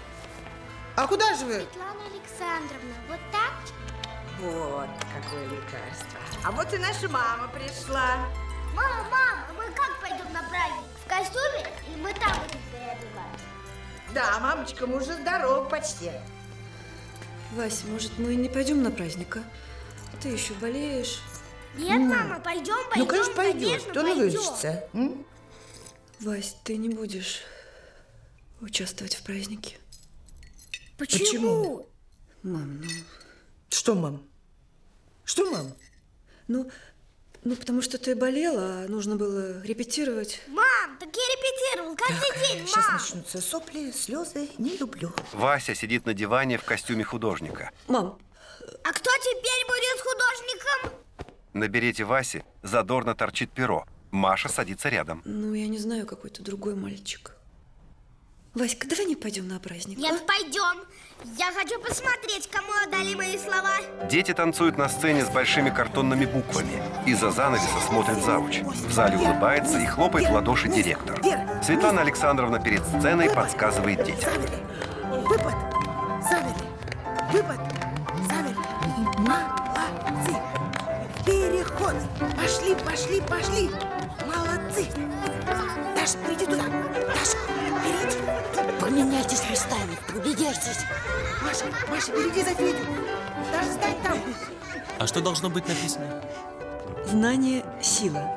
А куда же вы?
Светлана Александровна, вот так?
Вот какое лекарство. А вот и наша мама пришла.
Мама, мама, мы как пойдем на праздник? В костюме? Или мы там будем переодеваться?
Да, мамочка, мы уже здоровы почти.
Вась, может, мы не пойдем на праздник, а? Ты еще болеешь.
Нет, мама, пойдем, пойдем.
Ну, конечно, пойдет.
конечно,
Кто не
пойдем.
вылечится? М?
Вась, ты не будешь участвовать в празднике.
Почему?
Почему?
Мам, ну...
Что, мам? Что, мам?
Ну, ну, потому что ты болела, а нужно было репетировать.
Мам, так я репетировал каждый день,
Сейчас
мам.
начнутся сопли, слезы. Не люблю.
Вася сидит на диване в костюме художника.
Мам.
А кто теперь будет художником?
На берете Васи задорно торчит перо. Маша садится рядом.
Ну, я не знаю, какой-то другой мальчик. Васька, давай не пойдем на праздник,
Нет,
а?
пойдем. Я хочу посмотреть, кому отдали мои слова.
Дети танцуют на сцене с большими картонными буквами. Из-за занавеса смотрит завуч. В зале улыбается и хлопает в ладоши директор. Светлана Александровна перед сценой подсказывает детям.
Выпад. Замерли. Выпад. Замерли. Молодцы. Переход. Пошли, пошли, пошли. Молодцы. Даша, приди туда. Даша, перейди.
Поменяйтесь местами, убедитесь.
Маша, Маша, перейди за Федю. Даша, стань там.
А что должно быть написано?
Знание – сила.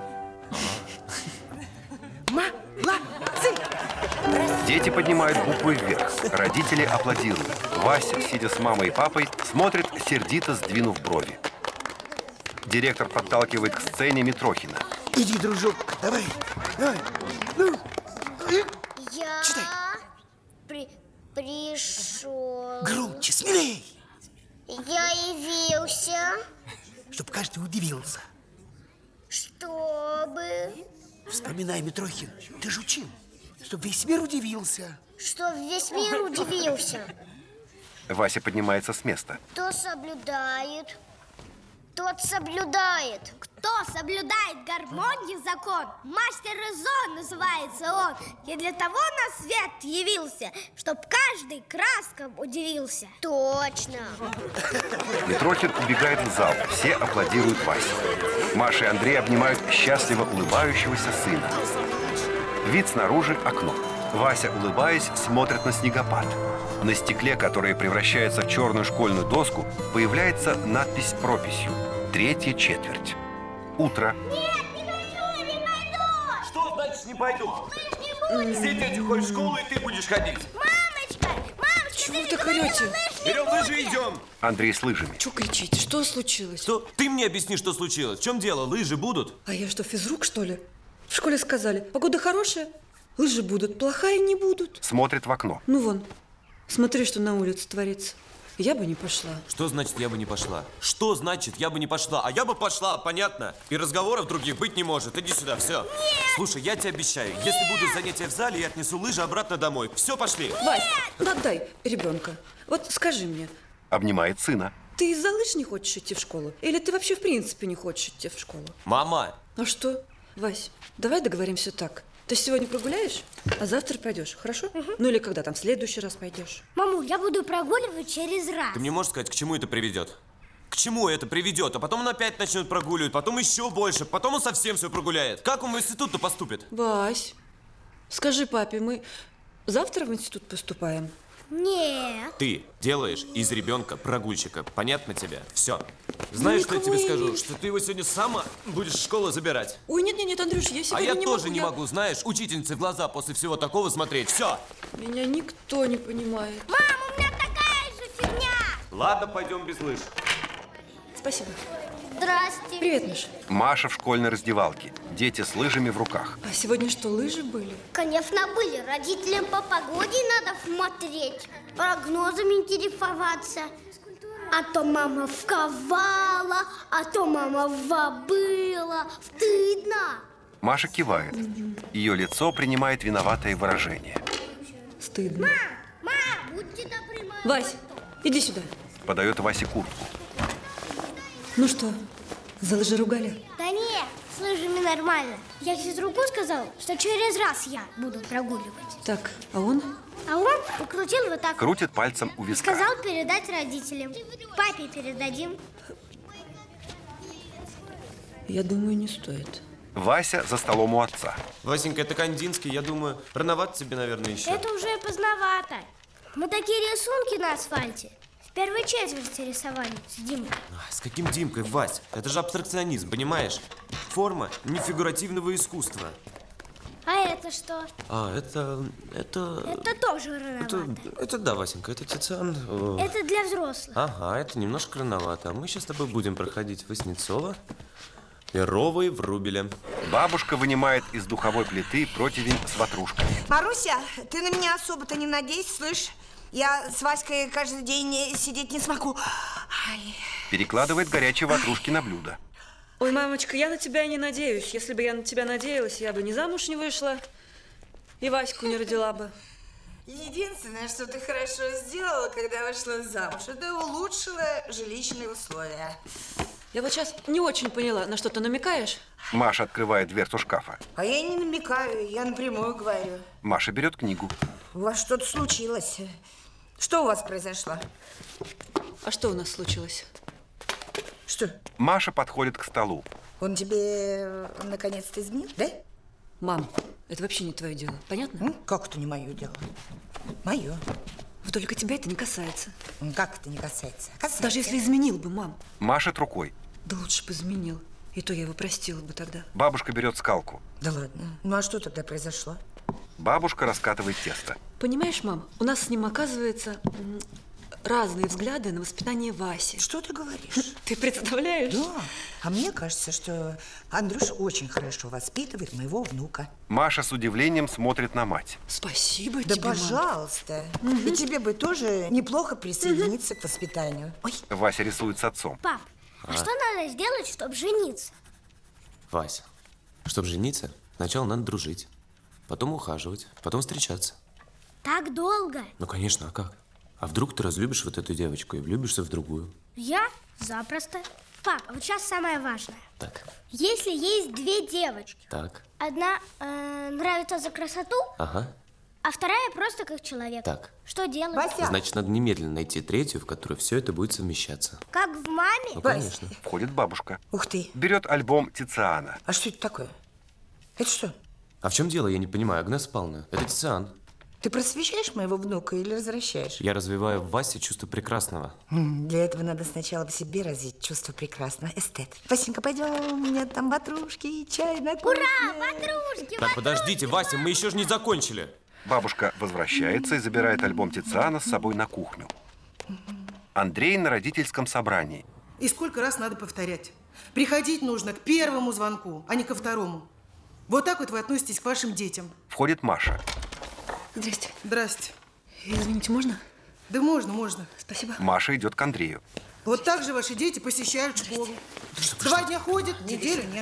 Молодцы.
Дети поднимают буквы вверх. Родители аплодируют. Вася, сидя с мамой и папой, смотрит, сердито сдвинув брови. Директор подталкивает к сцене Митрохина.
Иди, дружок, давай, давай. Ну,
Я
читай.
При... пришел.
Громче, смелей,
Я явился,
чтобы каждый удивился.
чтобы...
Вспоминай, Митрохин, ты же учил, чтобы весь мир удивился.
Чтоб весь мир удивился.
Вася поднимается с места.
Кто соблюдает, тот соблюдает. Кто соблюдает гармонию, закон, мастер резон называется он. И для того на свет явился, чтоб каждый краскам удивился. Точно.
Митрохин убегает в зал. Все аплодируют Васе. Маша и Андрей обнимают счастливо улыбающегося сына. Вид снаружи – окно. Вася, улыбаясь, смотрит на снегопад. На стекле, которое превращается в черную школьную доску, появляется надпись с прописью «Третья четверть». Утро.
Нет, не хочу, не пойду.
Что значит не пойду?
Мы ж не будем.
Все дети ходят в школу, и ты будешь ходить.
Мамочка, мамочка,
Чего
ты
вы
же
так
говорила,
орете?
мы ж не
Берем
будем.
лыжи и идем.
Андрей с лыжами.
Чего кричите? Что случилось?
Что? Ты мне объясни, что случилось. В чем дело? Лыжи будут?
А я что, физрук, что ли? В школе сказали, погода хорошая, лыжи будут, плохая не будут.
Смотрит в окно.
Ну вон, смотри, что на улице творится. Я бы не пошла.
Что значит я бы не пошла? Что значит я бы не пошла? А я бы пошла, понятно? И разговоров других быть не может. Иди сюда, все. Нет! Слушай, я тебе обещаю, Нет! если будут занятия в зале, я отнесу лыжи обратно домой. Все, пошли.
Вась, ну отдай ребенка. Вот скажи мне,
Обнимает сына.
ты из-за лыж не хочешь идти в школу? Или ты вообще в принципе не хочешь идти в школу?
Мама!
А что? Вась, давай договоримся так. Ты сегодня прогуляешь, а завтра пойдешь, хорошо? Угу. Ну или когда там в следующий раз пойдешь.
Мамуль, я буду прогуливать через раз.
Ты мне можешь сказать, к чему это приведет? К чему это приведет? А потом он опять начнет прогуливать, потом еще больше, потом он совсем все прогуляет. Как он в институт-то поступит?
Вась, скажи папе, мы завтра в институт поступаем?
Нет.
Ты делаешь из ребенка прогульщика. Понятно тебе? Все. Знаешь, что я тебе скажу? Что ты его сегодня сама будешь в школу забирать.
Ой, нет-нет-нет, Андрюш, я
А
сегодня
я
не
тоже
могу.
не
я-
могу, знаешь, учительнице в глаза после всего такого смотреть. Все.
Меня никто не понимает.
Мам, у меня такая же фигня.
Ладно, пойдем без лыж.
Спасибо.
Здрасте.
Привет, Миш.
Маша в школьной раздевалке. Дети с лыжами в руках.
А сегодня что, лыжи были?
Конечно, были. Родителям по погоде надо смотреть, прогнозами интересоваться. А то мама вковала, а то мама забыла. Стыдно.
Маша кивает. Ее лицо принимает виноватое выражение.
Стыдно.
Мам, будьте добры, мам.
Вась, иди сюда.
Подает Васе куртку.
Ну что, за лыжи ругали?
Да нет, с лыжами нормально. Я физруку сказал, что через раз я буду прогуливать.
Так, а он?
А он покрутил вот так.
Крутит пальцем у виска.
Сказал передать родителям. Папе передадим.
Я думаю, не стоит.
Вася за столом у отца.
Васенька, это Кандинский, я думаю, рановато тебе, наверное, еще.
Это уже поздновато. Мы такие рисунки на асфальте в первой четверти рисовали с Димкой.
А, С каким Димкой, Вась? Это же абстракционизм, понимаешь? Форма не фигуративного искусства.
А это что?
А, это... это...
Это тоже
Это,
рановато.
это да, Васенька, это Тициан. О.
Это для взрослых.
Ага, это немножко рановато. А мы сейчас с тобой будем проходить Васнецова, Перовой, Врубеля.
Бабушка вынимает из духовой плиты противень с ватрушками.
Маруся, ты на меня особо-то не надейся, слышь? Я с Васькой каждый день не- сидеть не смогу. Ай.
Перекладывает горячие ватрушки на блюдо.
Ой, мамочка, я на тебя не надеюсь. Если бы я на тебя надеялась, я бы ни замуж не вышла, и Ваську не родила бы.
Единственное, что ты хорошо сделала, когда вышла замуж, это улучшила жилищные условия.
Я вот сейчас не очень поняла, на что ты намекаешь?
Маша открывает дверцу шкафа.
А я и не намекаю, я напрямую говорю.
Маша берет книгу.
У вас что-то случилось. Что у вас произошло?
А что у нас случилось?
Что?
Маша подходит к столу.
Он тебе наконец-то изменил, да?
Мам, это вообще не твое дело, понятно?
Как это не мое дело? Мое.
Вот только тебя это не касается.
Как это не касается? Касается.
Даже если изменил бы, мам.
Машет рукой.
Да лучше бы изменил. И то я его простила бы тогда.
Бабушка берет скалку.
Да ладно. Ну а что тогда произошло?
Бабушка раскатывает тесто.
Понимаешь, мам, у нас с ним, оказывается, м, разные взгляды на воспитание Васи.
Что ты говоришь?
Ты представляешь?
Да. А мне кажется, что Андрюш очень хорошо воспитывает моего внука.
Маша с удивлением смотрит на мать.
Спасибо
Да
тебе, мам.
пожалуйста. И тебе бы тоже неплохо присоединиться к воспитанию. Ой.
Вася рисует с отцом.
Пап, а,
А?
что надо сделать, чтобы жениться?
Вася, чтобы жениться, сначала надо дружить, потом ухаживать, потом встречаться.
Так долго.
Ну, конечно, а как? А вдруг ты разлюбишь вот эту девочку и влюбишься в другую?
Я запросто. Пап, а вот сейчас самое важное.
Так,
Если есть две девочки,
так,
одна э, нравится за красоту,
ага,
а вторая просто как человек.
так.
Что делать?
Значит, надо немедленно найти третью, в которой все это будет совмещаться.
Как в маме?
Ну, конечно.
Входит бабушка.
Ух ты.
Берет альбом Тициана.
А что это такое? Это что?
А в чем дело, я не понимаю, Агнесса Павловна? Это Тициан.
Ты просвещаешь моего внука или возвращаешь?
Я развиваю в Васе чувство прекрасного.
М, Для этого надо сначала в себе развить чувство прекрасного. Эстет. Васенька, пойдем, у меня там ватрушки, чай на кухне.
Ура, ватрушки!
Так, подождите, Вася, мы еще же не закончили.
Бабушка возвращается и забирает альбом Тициана с собой на кухню. Андрей на родительском собрании.
И сколько раз надо повторять? Приходить нужно к первому звонку, а не ко второму. Вот так вот вы относитесь к вашим детям.
Входит Маша.
Здрасте.
Здрасте.
Извините, можно?
Да можно, можно.
Спасибо.
Маша идет к Андрею.
Вот так же ваши дети посещают школу. Два дня ходят, недели нет.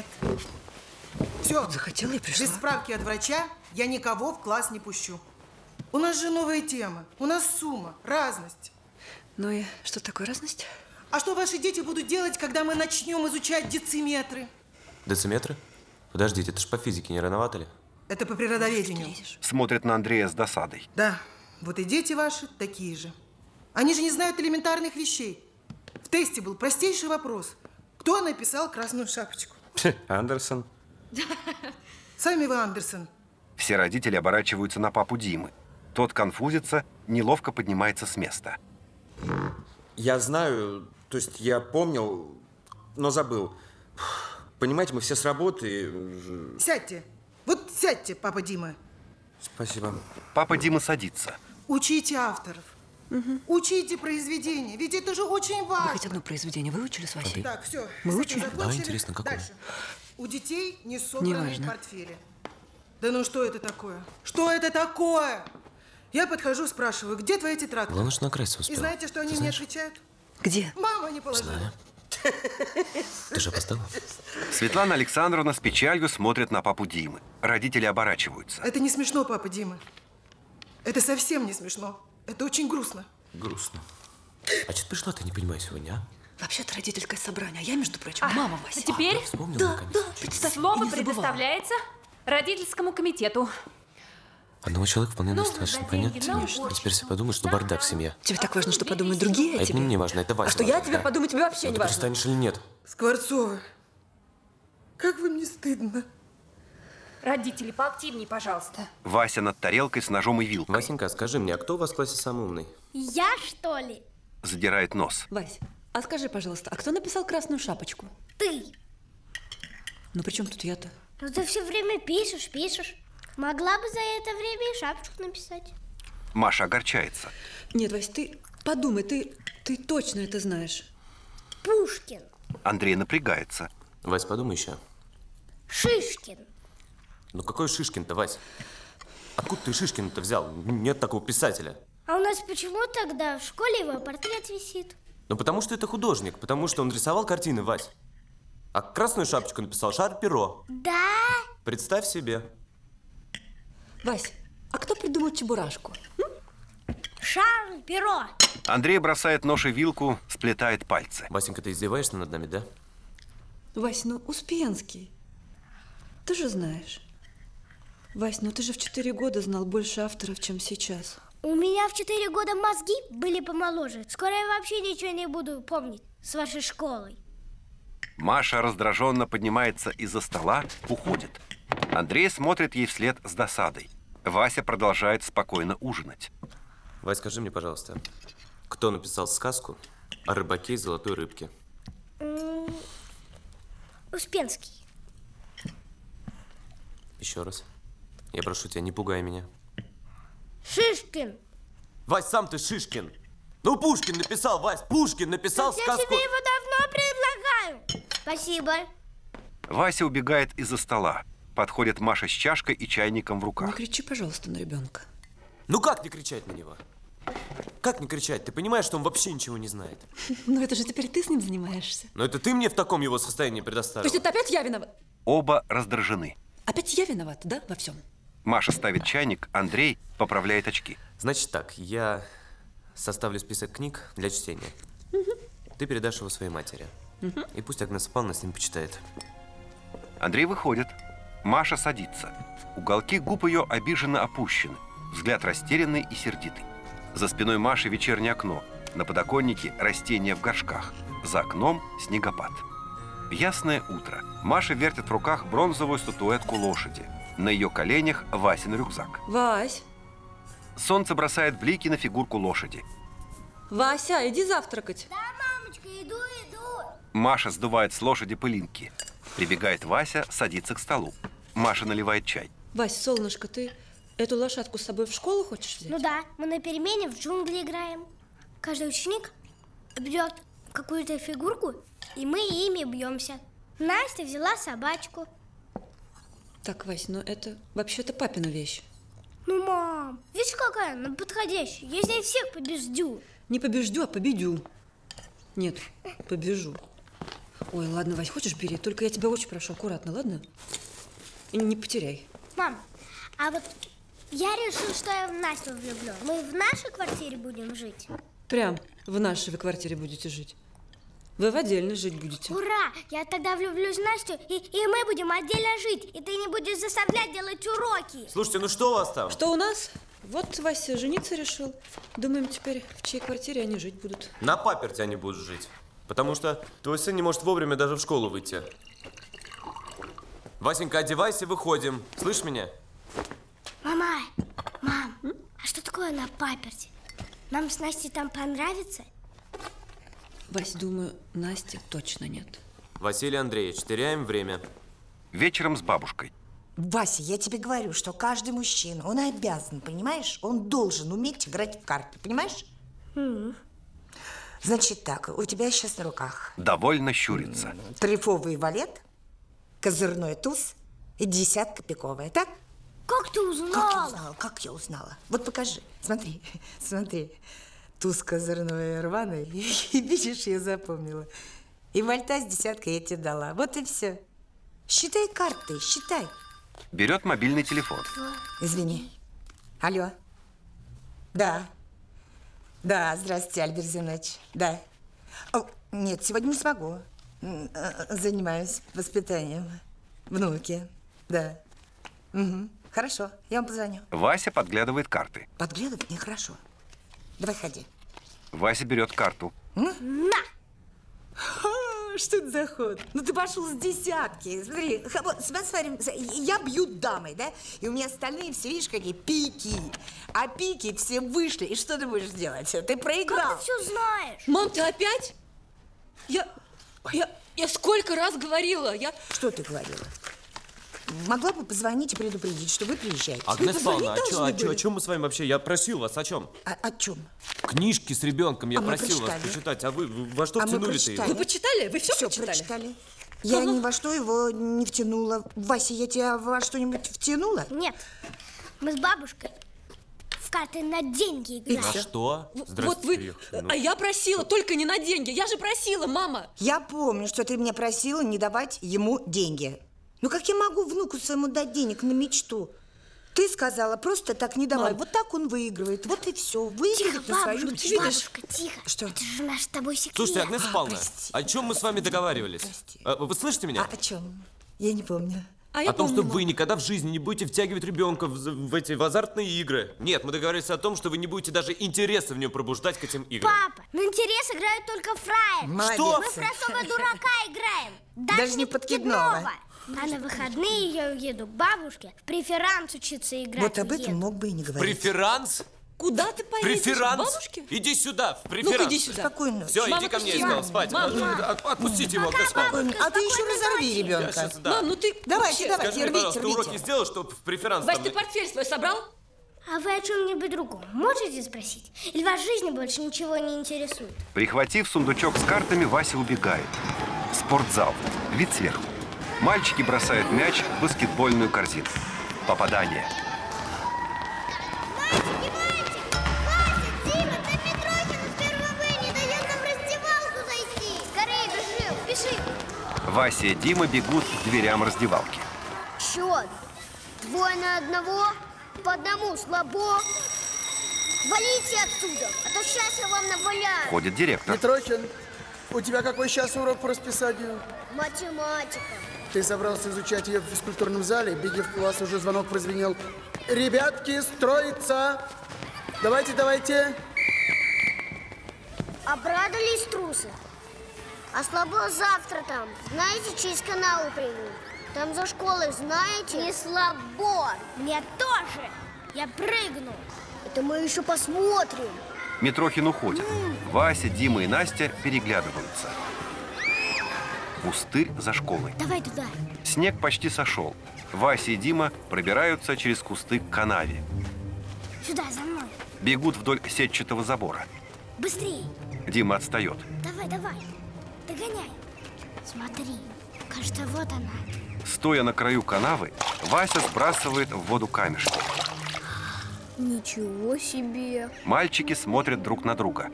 Все.
Захотела и пришла.
Без справки от врача я никого в класс не пущу. У нас же новая тема. У нас сумма, разность.
Ну и что такое разность?
А что ваши дети будут делать, когда мы начнем изучать дециметры?
Дециметры? Подождите, это ж по физике не рановато ли?
Это по природоведению.
Смотрит на Андрея с досадой.
Да, вот и дети ваши такие же. Они же не знают элементарных вещей. В тесте был простейший вопрос. Кто написал красную шапочку?
Андерсон.
Сами вы Андерсон.
Все родители оборачиваются на папу Димы. Тот конфузится, неловко поднимается с места.
Я знаю, то есть я помнил, но забыл. Понимаете, мы все с работы.
Сядьте. Вот сядьте, папа Дима.
Спасибо.
Папа Дима садится.
Учите авторов. Угу. Учите произведения, ведь это же очень важно.
Вы хоть одно произведение выучили с Васей?
Так, все.
Мы учили?
Да, интересно, какое?
Дальше. У детей не собранные
Неважно.
портфели. Да ну что это такое? Что это такое? Я подхожу, спрашиваю, где твои тетрадки?
Главное, что накраситься
И
успел.
знаете, что они мне отвечают?
Где?
Мама не положила.
Знаю. Ты же опоздала?
Светлана Александровна с печалью смотрит на папу Димы. Родители оборачиваются.
Это не смешно, папа Дима. Это совсем не смешно. Это очень грустно.
Грустно. А что ты пришла, ты не понимаю сегодня, а?
Вообще-то родительское собрание, а я, между прочим, мама Вася.
А теперь
Вспомнил,
Да,
наконец.
да, представь,
слово
и не забывала.
предоставляется родительскому комитету.
Одного человека вполне
Ну,
достаточно,
за деньги
понятно?
на
А
уборщицу.
теперь все подумают, что бардак в семье.
Тебе так важно, что подумают другие
А
о
это
тебе?
не мне важно, это Вася
А что я
важно,
тебе
да.
подумаю, тебе вообще
Ну,
не
ты
важно.
перестанешь или нет?
Скворцова, как вы мне стыдно.
Родители, поактивнее, пожалуйста.
Вася над тарелкой с ножом и вилкой.
Васенька, скажи мне, а кто у вас в классе самый умный?
Я, что ли?
Задирает нос.
Вась, а скажи, пожалуйста, а кто написал красную шапочку?
Ты.
Ну при чем тут я-то?
Ну ты все время пишешь, пишешь. Могла бы за это время и шапочку написать.
Маша огорчается.
Нет, Вась, ты подумай, ты, ты точно это знаешь.
Пушкин.
Андрей напрягается.
Вась, подумай еще.
Шишкин.
Ну какой Шишкин-то, Вась? Откуда ты Шишкина-то взял? Нет такого писателя.
А у нас почему тогда в школе его портрет висит?
Ну потому что это художник, потому что он рисовал картины, Вась. А красную шапочку написал Шарль-Перро.
Да?
Представь себе.
Вась, а кто придумал чебурашку?
Шарль Перо.
Андрей бросает нож и вилку, сплетает пальцы.
Васенька, ты издеваешься над нами, да?
Вась, ну Успенский. Ты же знаешь. Вась, ну ты же в четыре года знал больше авторов, чем сейчас.
У меня в четыре года мозги были помоложе. Скоро я вообще ничего не буду помнить с вашей школой.
Маша раздраженно поднимается из-за стола, уходит. Андрей смотрит ей вслед с досадой. Вася продолжает спокойно ужинать.
Вась, скажи мне, пожалуйста, кто написал сказку о рыбаке и золотой рыбке?
М, Успенский.
Еще раз. Я прошу тебя, не пугай меня.
Шишкин.
Вась, сам ты Шишкин. Ну, Пушкин написал, Вась, Пушкин написал
Я
сказку.
тебе его давно предлагаю. Спасибо.
Вася убегает из-за стола. Подходит Маша с чашкой и чайником в
Не
руках.
кричи, пожалуйста, на ребенка.
Ну как не кричать на него? Как не кричать? Ты понимаешь, что он вообще ничего не знает?
Ну это же теперь ты с ним занимаешься.
Но это ты мне в таком его состоянии
То
предоставил.
есть это опять я виноват?
Оба раздражены.
Опять я виновата, да, во всем?
Маша ставит чайник, Андрей поправляет очки.
Значит так, я составлю список книг для чтения. Ты передашь его своей матери. И пусть Агнеса Павловна с ним почитает.
Андрей выходит. Маша садится. Уголки губ ее обиженно опущены. Взгляд растерянный и сердитый. За спиной Маши вечернее окно. На подоконнике растения в горшках. За окном снегопад. Ясное утро. Маша вертит в руках бронзовую статуэтку лошади. На ее коленях Васин рюкзак.
Вась,
Солнце бросает блики на фигурку лошади.
Вася, иди завтракать.
Да, мамочка, иду, иду.
Маша сдувает с лошади пылинки. Прибегает Вася, садится к столу. Маша наливает чай.
Вась, солнышко, ты эту лошадку с собой в школу хочешь взять?
Ну да, мы на перемене в джунгли играем. Каждый ученик берет какую-то фигурку, и мы ими бьемся. Настя взяла собачку.
Так, Вась, ну это вообще-то папина вещь.
Ну, мам, видишь, какая она подходящая. Я здесь всех побеждю.
Не побеждю, а победю. Нет, побежу. Ой, ладно, Вась, хочешь, бери. Только я тебя очень прошу, аккуратно, ладно? И не потеряй.
Мам, а вот я решил, что я в Настю влюблю. Мы в нашей квартире будем жить.
Прям в нашей вы квартире будете жить. Вы в отдельно жить будете.
Ура! Я тогда влюблюсь в Настю, и, и мы будем отдельно жить. И ты не будешь заставлять делать уроки.
Слушайте, ну что у вас там?
Что у нас? Вот Вася жениться решил. Думаем, теперь в чьей квартире они жить будут.
На паперти они будут жить. Потому что твой сын не может вовремя даже в школу выйти. Васенька, одевайся, выходим. Слышь меня?
Мама, мам, а что такое такое на паперти? Нам с Настей там понравится?
Вась, думаю, Насти точно нет.
Василий Андреевич, теряем время.
Вечером с бабушкой.
Вася, я тебе говорю, что каждый мужчина, он обязан, понимаешь? Он должен уметь играть в карты, понимаешь?
Mm.
Значит так, у тебя сейчас на руках
Довольно щурится.
трефовый валет, козырной туз и десятка пиковая, так?
Как ты узнала?
Как я узнала? Как я узнала? Вот покажи. Смотри, смотри. Туз козырной рваный. И видишь, я запомнила. И вальта с десяткой я тебе дала. Вот и все. Считай карты, считай.
Берет мобильный телефон.
Извини. Алло. Да. Да, здравствуйте, Альберт Зинович. Да. О, нет, сегодня не смогу. Занимаюсь воспитанием внуки. Да. Угу. Хорошо, я вам позвоню.
Вася подглядывает карты.
Подглядывать нехорошо. Давай ходи.
Вася берет карту.
На! Что это за ход? Ну ты пошел с десятки. Смотри, вот, смотри, я бью дамой, да? И у меня остальные все, видишь, какие пики. А пики все вышли. И что ты будешь делать? Ты проиграл.
Как ты все знаешь?
Мам, ты опять? Я, я, я сколько раз говорила? Я...
Что ты говорила? Могла бы позвонить и предупредить, что вы приезжаете.
Агнес Павловна, а чё, а чё,
были.
о чем мы с вами вообще? Я просил вас, о чем?
О, о чем?
Книжки с ребенком я
А мы
просил вас
прочитали.
почитать, а вы во что
А мы
втянули-то
прочитали.
его?
Вы почитали? Вы все,
Все
прочитали?
прочитали. Я ни во что его не втянула. Вася, я тебя во что-нибудь втянула?
Нет. Мы с бабушкой в карты на деньги играем.
На что?
В- Вот вы...
приехали, ну.
А я просила, только не на деньги. Я же просила, мама.
Я помню, что ты меня просила не давать ему деньги. Ну как я могу внуку своему дать денег на мечту? Ты сказала, просто так не давай.
Мам.
Вот так он выигрывает. Вот и все. Выигрывает
Тихо,
на свою
бабушка,
мечту.
бабушка, тихо.
Что?
Это же наш с тобой секрет.
Слушайте, Агнес
А,
Павловна,
прости.
о чем мы с вами договаривались? А, Вы слышите меня?
А о чем? Я не помню.
А я
О том,
помню,
что вы никогда в жизни не будете втягивать ребенка в, в эти в азартные игры. Нет, мы договорились о том, что вы не будете даже интереса в нем пробуждать к этим играм.
Папа, на интерес играют только фраер.
Молодец.
Что? Мы в простого дурака играем. Даже,
Даже не подкидного.
А на выходные я уеду к бабушке в преферанс учиться играть.
Вот об этом
уеду.
мог бы и не говорить.
Преферанс?
Куда ты поедешь?
Преферанс?
К бабушке?
Иди сюда, в
Ну-ка,
преферанс.
иди сюда.
Спокойно.
Все,
Мама,
иди ко мне,
пусти.
я сказал, спать.
Мама.
От- Отпустите его, Агнес Павловна.
А ты еще разорви
Я
ребенка.
сейчас, да.
Мам, ну ты...
Давайте, давайте,
Скажи мне,
рвите,
пожалуйста, ты уроки
рвите.
сделал, чтобы в преферанс
Вась,
там-
ты портфель свой собрал?
А вы о чем-нибудь другом можете спросить? Или вас в жизни больше ничего не интересует?
Прихватив сундучок с картами, Вася убегает. Спортзал. Вид сверху. Мальчики бросают мяч в баскетбольную корзину. Попадание.
Мальчики, мальчик! Вася, Дима, там Митрохин впервые не дает нам в раздевалку зайти. Скорее, бежим, пиши.
Вася и Дима бегут к дверям раздевалки.
Чё? Двое на одного? По одному слабо? Валите отсюда, а то сейчас я вам наваляю.
Входит директор.
Митрохин, у тебя какой сейчас урок по расписанию?
Математика.
Ты собрался изучать ее в физкультурном зале? Беги в класс, уже звонок прозвенел. Ребятки, строиться! Давайте, давайте.
Обрадовались трусы. А слабо завтра там, знаете, через канал прыгнут. Там за школой, знаете? Не слабо. Мне тоже. Я прыгну. Это мы еще посмотрим.
Митрохин уходит. Вася, Дима и Настя переглядываются. Пустырь за школой.
Давай туда.
Снег почти сошел. Вася и Дима пробираются через кусты к канаве.
Сюда, за мной.
Бегут вдоль сетчатого забора.
Быстрей.
Дима отстает.
Давай, давай. Догоняй. Смотри. Кажется, вот она.
Стоя на краю канавы, Вася сбрасывает в воду камешки.
Ничего себе.
Мальчики смотрят друг на друга.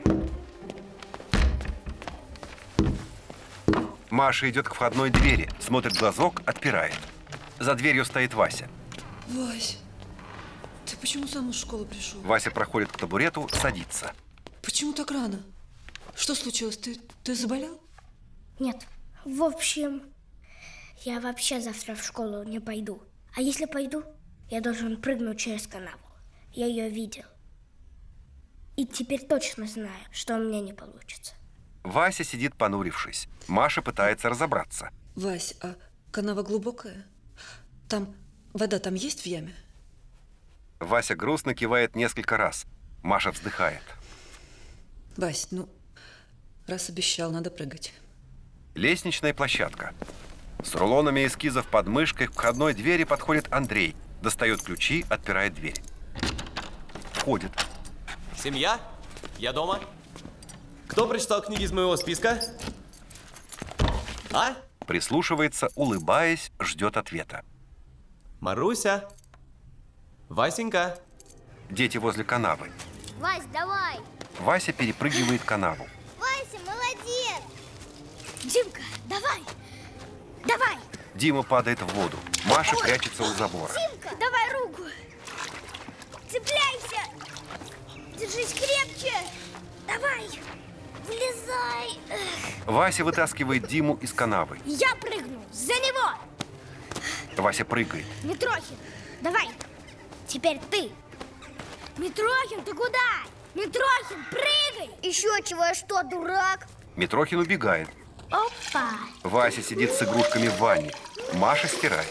Маша идет к входной двери, смотрит в глазок, отпирает. За дверью стоит Вася.
Вась, ты почему сам из школы пришел?
Вася проходит к табурету, садится.
Почему так рано? Что случилось? Ты, ты заболел?
Нет. В общем, я вообще завтра в школу не пойду. А если пойду, я должен прыгнуть через канаву. Я ее видел. И теперь точно знаю, что у меня не получится.
Вася сидит, понурившись. Маша пытается разобраться.
Вась, а канава глубокая? Там вода там есть в яме?
Вася грустно кивает несколько раз. Маша вздыхает.
Вась, ну, раз обещал, надо прыгать.
Лестничная площадка. С рулонами эскизов под мышкой к входной двери подходит Андрей. Достает ключи, отпирает дверь. Входит.
Семья? Я дома? Кто прочитал книги из моего списка? А?
Прислушивается, улыбаясь, ждет ответа.
Маруся? Васенька?
Дети возле канавы.
Вась, давай.
Вася перепрыгивает канаву.
Вася, молодец. Димка, давай. Давай.
Дима падает в воду. Маша прячется у забора.
Димка, давай руку. Цепляйся. Держись крепче. Давай. Влезай. Эх.
Вася вытаскивает Диму из канавы.
Я прыгну за него.
Вася прыгает.
Митрохин, давай. Теперь ты. Митрохин, ты куда? Митрохин, прыгай. Еще чего, я что, дурак?
Митрохин убегает.
Опа.
Вася сидит с игрушками в ванне. Маша стирает.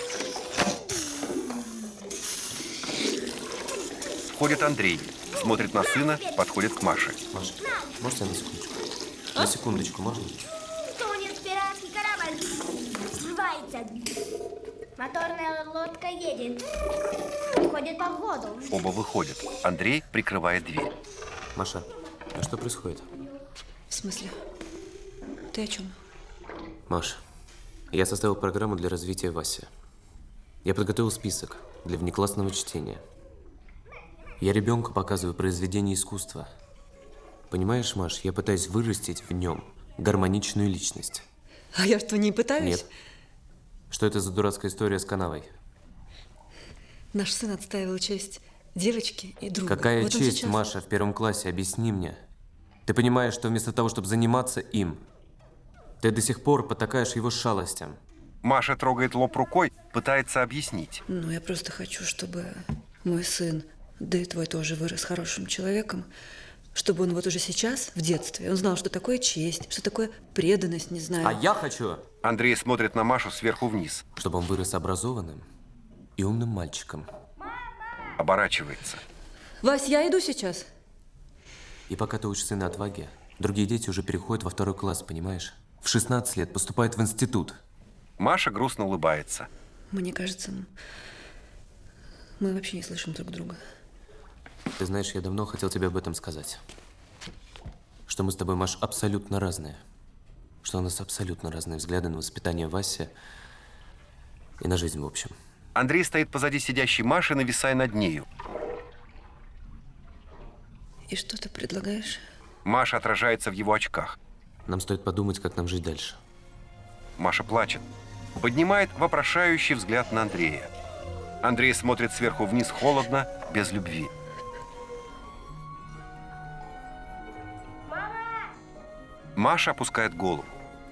Входит Андрей. Смотрит на сына, подходит к Маше.
Маша, можете на секундочку? На секундочку, можно?
Тонет пиратский корабль. Взрывается. Моторная лодка едет. Ходит по воду.
Оба выходят. Андрей прикрывает дверь.
Маша, а что происходит?
В смысле? Ты о чем?
Маша, я составил программу для развития Васи. Я подготовил список для внеклассного чтения. Я ребенку показываю произведение искусства. Понимаешь, Маш, я пытаюсь вырастить в нем гармоничную личность.
А я что, не пытаюсь?
Нет. Что это за дурацкая история с канавой?
Наш сын отстаивал честь девочки и друга.
Какая
Вот он
честь,
сейчас-
Маша, в первом классе? Объясни мне. Ты понимаешь, что вместо того, чтобы заниматься им, ты до сих пор потакаешь его шалостям.
Маша трогает лоб рукой, пытается объяснить.
Ну, я просто хочу, чтобы мой сын, да и твой тоже, вырос хорошим человеком, чтобы он вот уже сейчас, в детстве, он знал, что такое честь, что такое преданность, не знаю.
А я хочу,
Андрей смотрит на Машу сверху вниз.
чтобы он вырос образованным и умным мальчиком.
Оборачивается.
Вась, я иду сейчас.
И пока ты учишь сына отваге, другие дети уже переходят во второй класс, понимаешь? В шестнадцать лет поступают в институт.
Маша грустно улыбается.
Мне кажется, мы вообще не слышим друг друга.
Ты знаешь, я давно хотел тебе об этом сказать. Что мы с тобой, Маш, абсолютно разные. Что у нас абсолютно разные взгляды на воспитание Васи и на жизнь в общем.
Андрей стоит позади сидящей Маши, нависая над нею.
И что ты предлагаешь?
Маша отражается в его очках.
Нам стоит подумать, как нам жить дальше.
Маша плачет. Поднимает вопрошающий взгляд на Андрея. Андрей смотрит сверху вниз холодно, без любви. Маша опускает голову.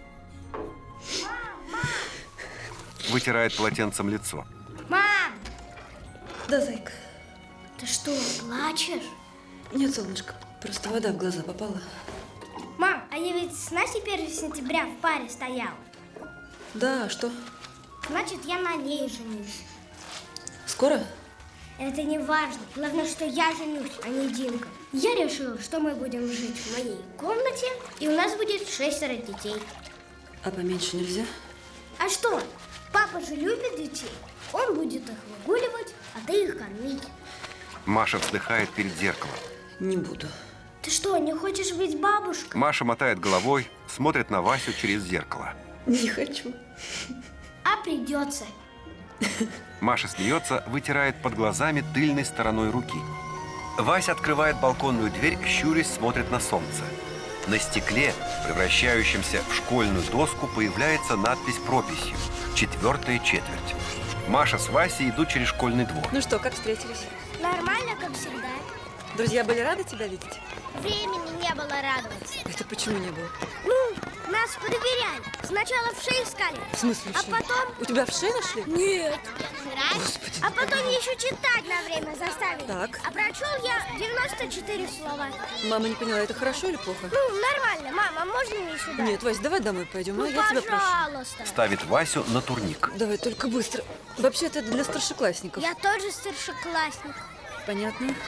Вытирает полотенцем лицо.
Мам!
Да, зайка.
Ты что, плачешь?
Нет, солнышко, просто вода в глаза попала.
Мам, а я ведь с Настей первого сентября в паре стоял.
Да, а что?
Значит, я на ней женюсь.
Скоро?
Это не важно. Главное, что я женюсь, а не Димка. Я решила, что мы будем жить в моей комнате, и у нас будет шестеро детей.
А поменьше нельзя?
А что? Папа же любит детей. Он будет их выгуливать, а ты их кормить.
Маша вздыхает перед зеркалом.
Не буду.
Ты что, не хочешь быть бабушкой?
Маша мотает головой, смотрит на Васю через зеркало.
Не хочу.
А придется.
Маша смеется, вытирает под глазами тыльной стороной руки. Вася открывает балконную дверь, щурясь, смотрит на солнце. На стекле, превращающемся в школьную доску, появляется надпись прописью «Четвертая четверть». Маша с Васей идут через школьный двор.
Ну что, как встретились?
Нормально, как всегда.
Друзья были рады тебя видеть?
Времени не было радоваться.
Это почему не было?
Ну, нас проверяли. Сначала в шею искали.
В смысле в
А
шею?
потом...
У тебя в шее нашли?
Нет. А потом еще читать на время заставили.
Так.
А прочел я девяносто четыре слова.
Мама не поняла, это хорошо или плохо?
Ну, нормально. Мама, можно мне сюда?
Нет, Вась, давай домой пойдем,
Ну,
а я тебя прошу.
пожалуйста.
Ставит Васю на турник.
Давай, только быстро. Вообще-то это для старшеклассников.
Я тоже старшеклассник.
Понятно.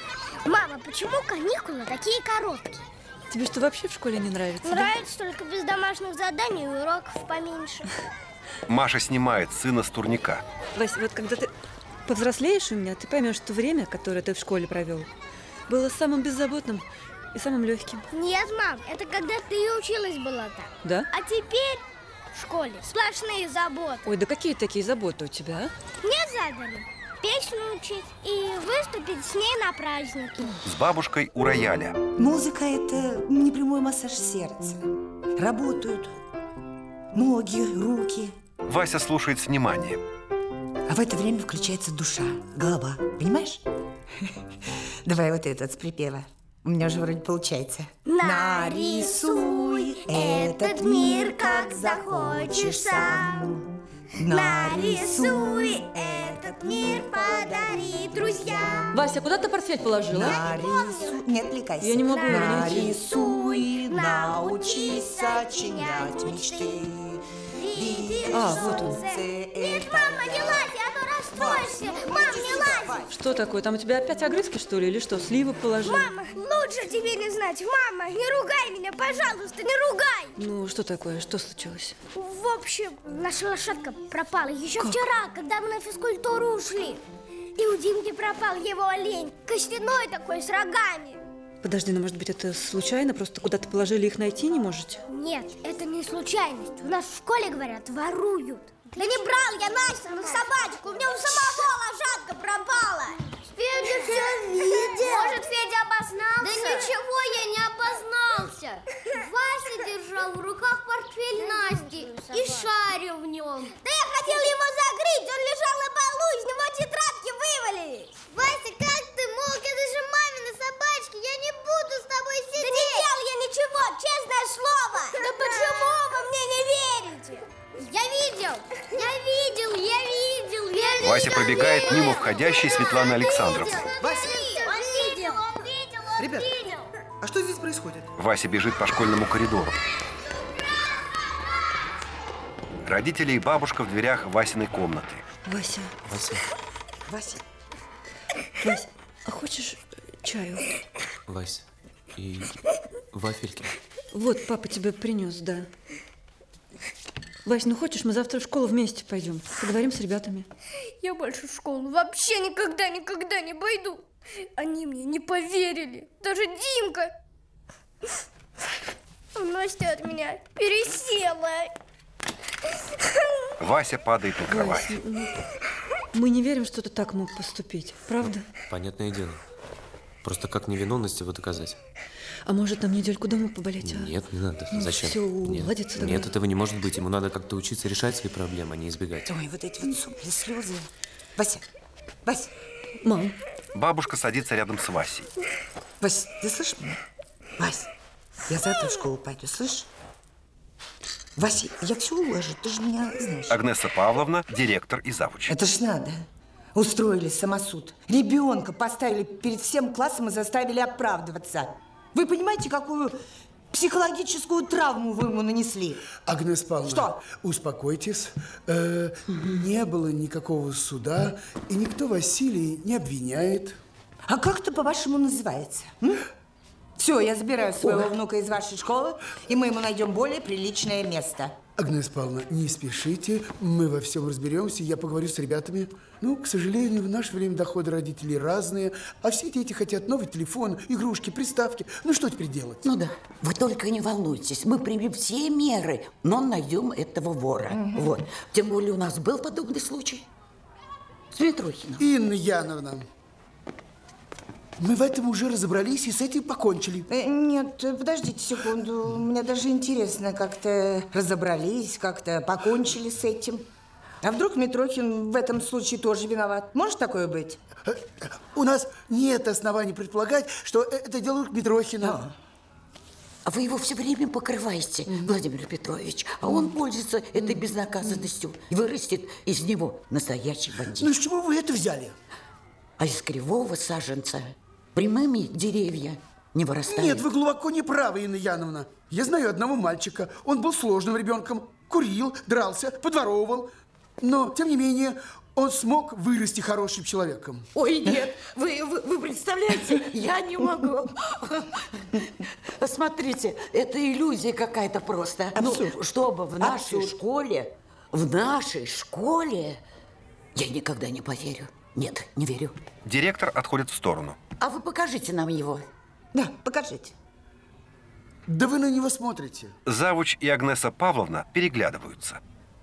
Мама, почему каникулы такие короткие?
Тебе что, вообще в школе не нравится?
Нравится, да? Только без домашних заданий и уроков поменьше.
Маша снимает сына с турника.
Вась, вот когда ты повзрослеешь у меня, ты поймешь, что время, которое ты в школе провел, было самым беззаботным и самым легким.
Нет, мам, это когда ты и училась была так.
Да?
А теперь в школе сплошные заботы.
Ой, да какие такие заботы у тебя, а?
Мне задали песню учить и выступить с ней на празднике.
С бабушкой у рояля.
Музыка – это непрямой массаж сердца. Работают ноги, руки.
Вася слушает с вниманием.
А в это время включается душа, голова. Понимаешь? Давай вот этот с припева. У меня уже вроде получается.
Нарисуй этот мир, как захочешь сам. Нарисуй этот мир, подари друзьям.
Вася, куда ты портфель положила?
Нарисуй. Не отвлекайся.
Я не могу его найти.
Нарисуй, научись сочинять мечты.
А, вот он.
Нет, мама, не лазь, а то расстроишься. Мам, не лазь.
Что такое? Там у тебя опять огрызки, что ли? Или что, сливы положила?
Мама, лучше тебе не знать. Мама, не ругай меня, пожалуйста, не ругай.
Ну, что такое? Что случилось?
В общем, наша лошадка пропала еще как? Вчера, когда мы на физкультуру ушли. И у Димки пропал его олень, костяной такой, с рогами.
Подожди, ну, может быть, это случайно? Просто куда-то положили, их найти не можете?
Нет, это не случайность. У нас в школе говорят, воруют. Да не брал я Настину собачку, у меня у самого лошадка пропала. Федя все видел. Может, Федя обознался? Да ничего я не обознался. Вася держал в руках портфель Насти и шарил в нем. Да я хотел его закрыть, он лежал на полу, из него тетрадки вывалились. Вася, как ты мог? Это же мамина собачка, я не буду с тобой сидеть. Да не делал я ничего, честное слово. Да почему вы мне не верите? Я видел, я видел, я видел, я видел.
Вася пробегает мимо входящей Светланы Александровны.
Вася!
Он видел, он видел, он
Ребят,
видел.
а что здесь происходит?
Вася бежит по школьному коридору. Родители и бабушка в дверях Васиной комнаты.
Вася.
Вася.
Вася.
Вася, а хочешь чаю?
Вась, и вафельки.
Вот, папа тебе принес, да. Вась, ну хочешь, мы завтра в школу вместе пойдем? Поговорим с ребятами.
Я больше в школу вообще никогда, никогда не пойду. Они мне не поверили. Даже Димка. Настя от меня пересела.
Вася падает на кровать.
Вась, ну, мы не верим, что ты так мог поступить, правда?
Понятное дело. Просто как невиновность его доказать?
А может, нам недельку дома поболеть, а?
Нет, не надо.
Ну,
Зачем?
все,
Нет.
уладится тогда.
Нет, этого не может быть. Ему надо как-то учиться решать свои проблемы, а не избегать.
Ой, вот эти вот сопли, слезы. Вася, Вася.
Мам.
Бабушка садится рядом с Васей.
Вась, ты слышишь меня? Вась, я завтра в школу пойду, слышишь? Вася, я все уложу, ты же меня знаешь.
Агнеса Павловна, директор и завуч.
Это ж надо. Устроили самосуд. Ребенка поставили перед всем классом и заставили оправдываться. Вы понимаете, какую психологическую травму вы ему нанесли?
Агнес Павловна,
что?
Успокойтесь. Э, не было никакого суда, и никто Василия не обвиняет.
А как это, по-вашему, называется? М? Все, я забираю своего внука из вашей школы, и мы ему найдем более приличное место.
Агнес Павловна, не спешите, мы во всем разберемся, я поговорю с ребятами. Ну, к сожалению, в наше время доходы родителей разные, а все дети хотят новый телефон, игрушки, приставки. Ну, что теперь делать?
Ну да, вы только не волнуйтесь, мы примем все меры, но найдем этого вора. Угу. Вот. Тем более у нас был подобный случай с Митрохиным.
Инна Яновна, мы в этом уже разобрались и с этим покончили.
Э, нет, подождите секунду. Мне даже интересно, как-то разобрались, как-то покончили с этим. А вдруг Митрохин в этом случае тоже виноват? Может такое быть?
У нас нет оснований предполагать, что это дело Митрохина.
А вы его все время покрываете, mm-hmm. Владимир Петрович, а он пользуется этой безнаказанностью и вырастет из него настоящий бандит.
Ну, с чего вы это взяли?
А из кривого саженца прямыми деревья не вырастают.
Нет, вы глубоко не правы, Инна Яновна. Я знаю одного мальчика. Он был сложным ребенком. Курил, дрался, подворовывал. Но, тем не менее, он смог вырасти хорошим человеком.
Ой, нет, вы, вы, вы представляете, я не могу. Смотрите, это иллюзия какая-то просто.
Абсурд.
Ну, чтобы в нашей
Абсурд.
школе, в нашей школе, я никогда не поверю. Нет, не верю.
Директор отходит в сторону.
А вы покажите нам его.
Да, покажите.
Да вы на него смотрите.
Завуч и Агнеса Павловна переглядываются.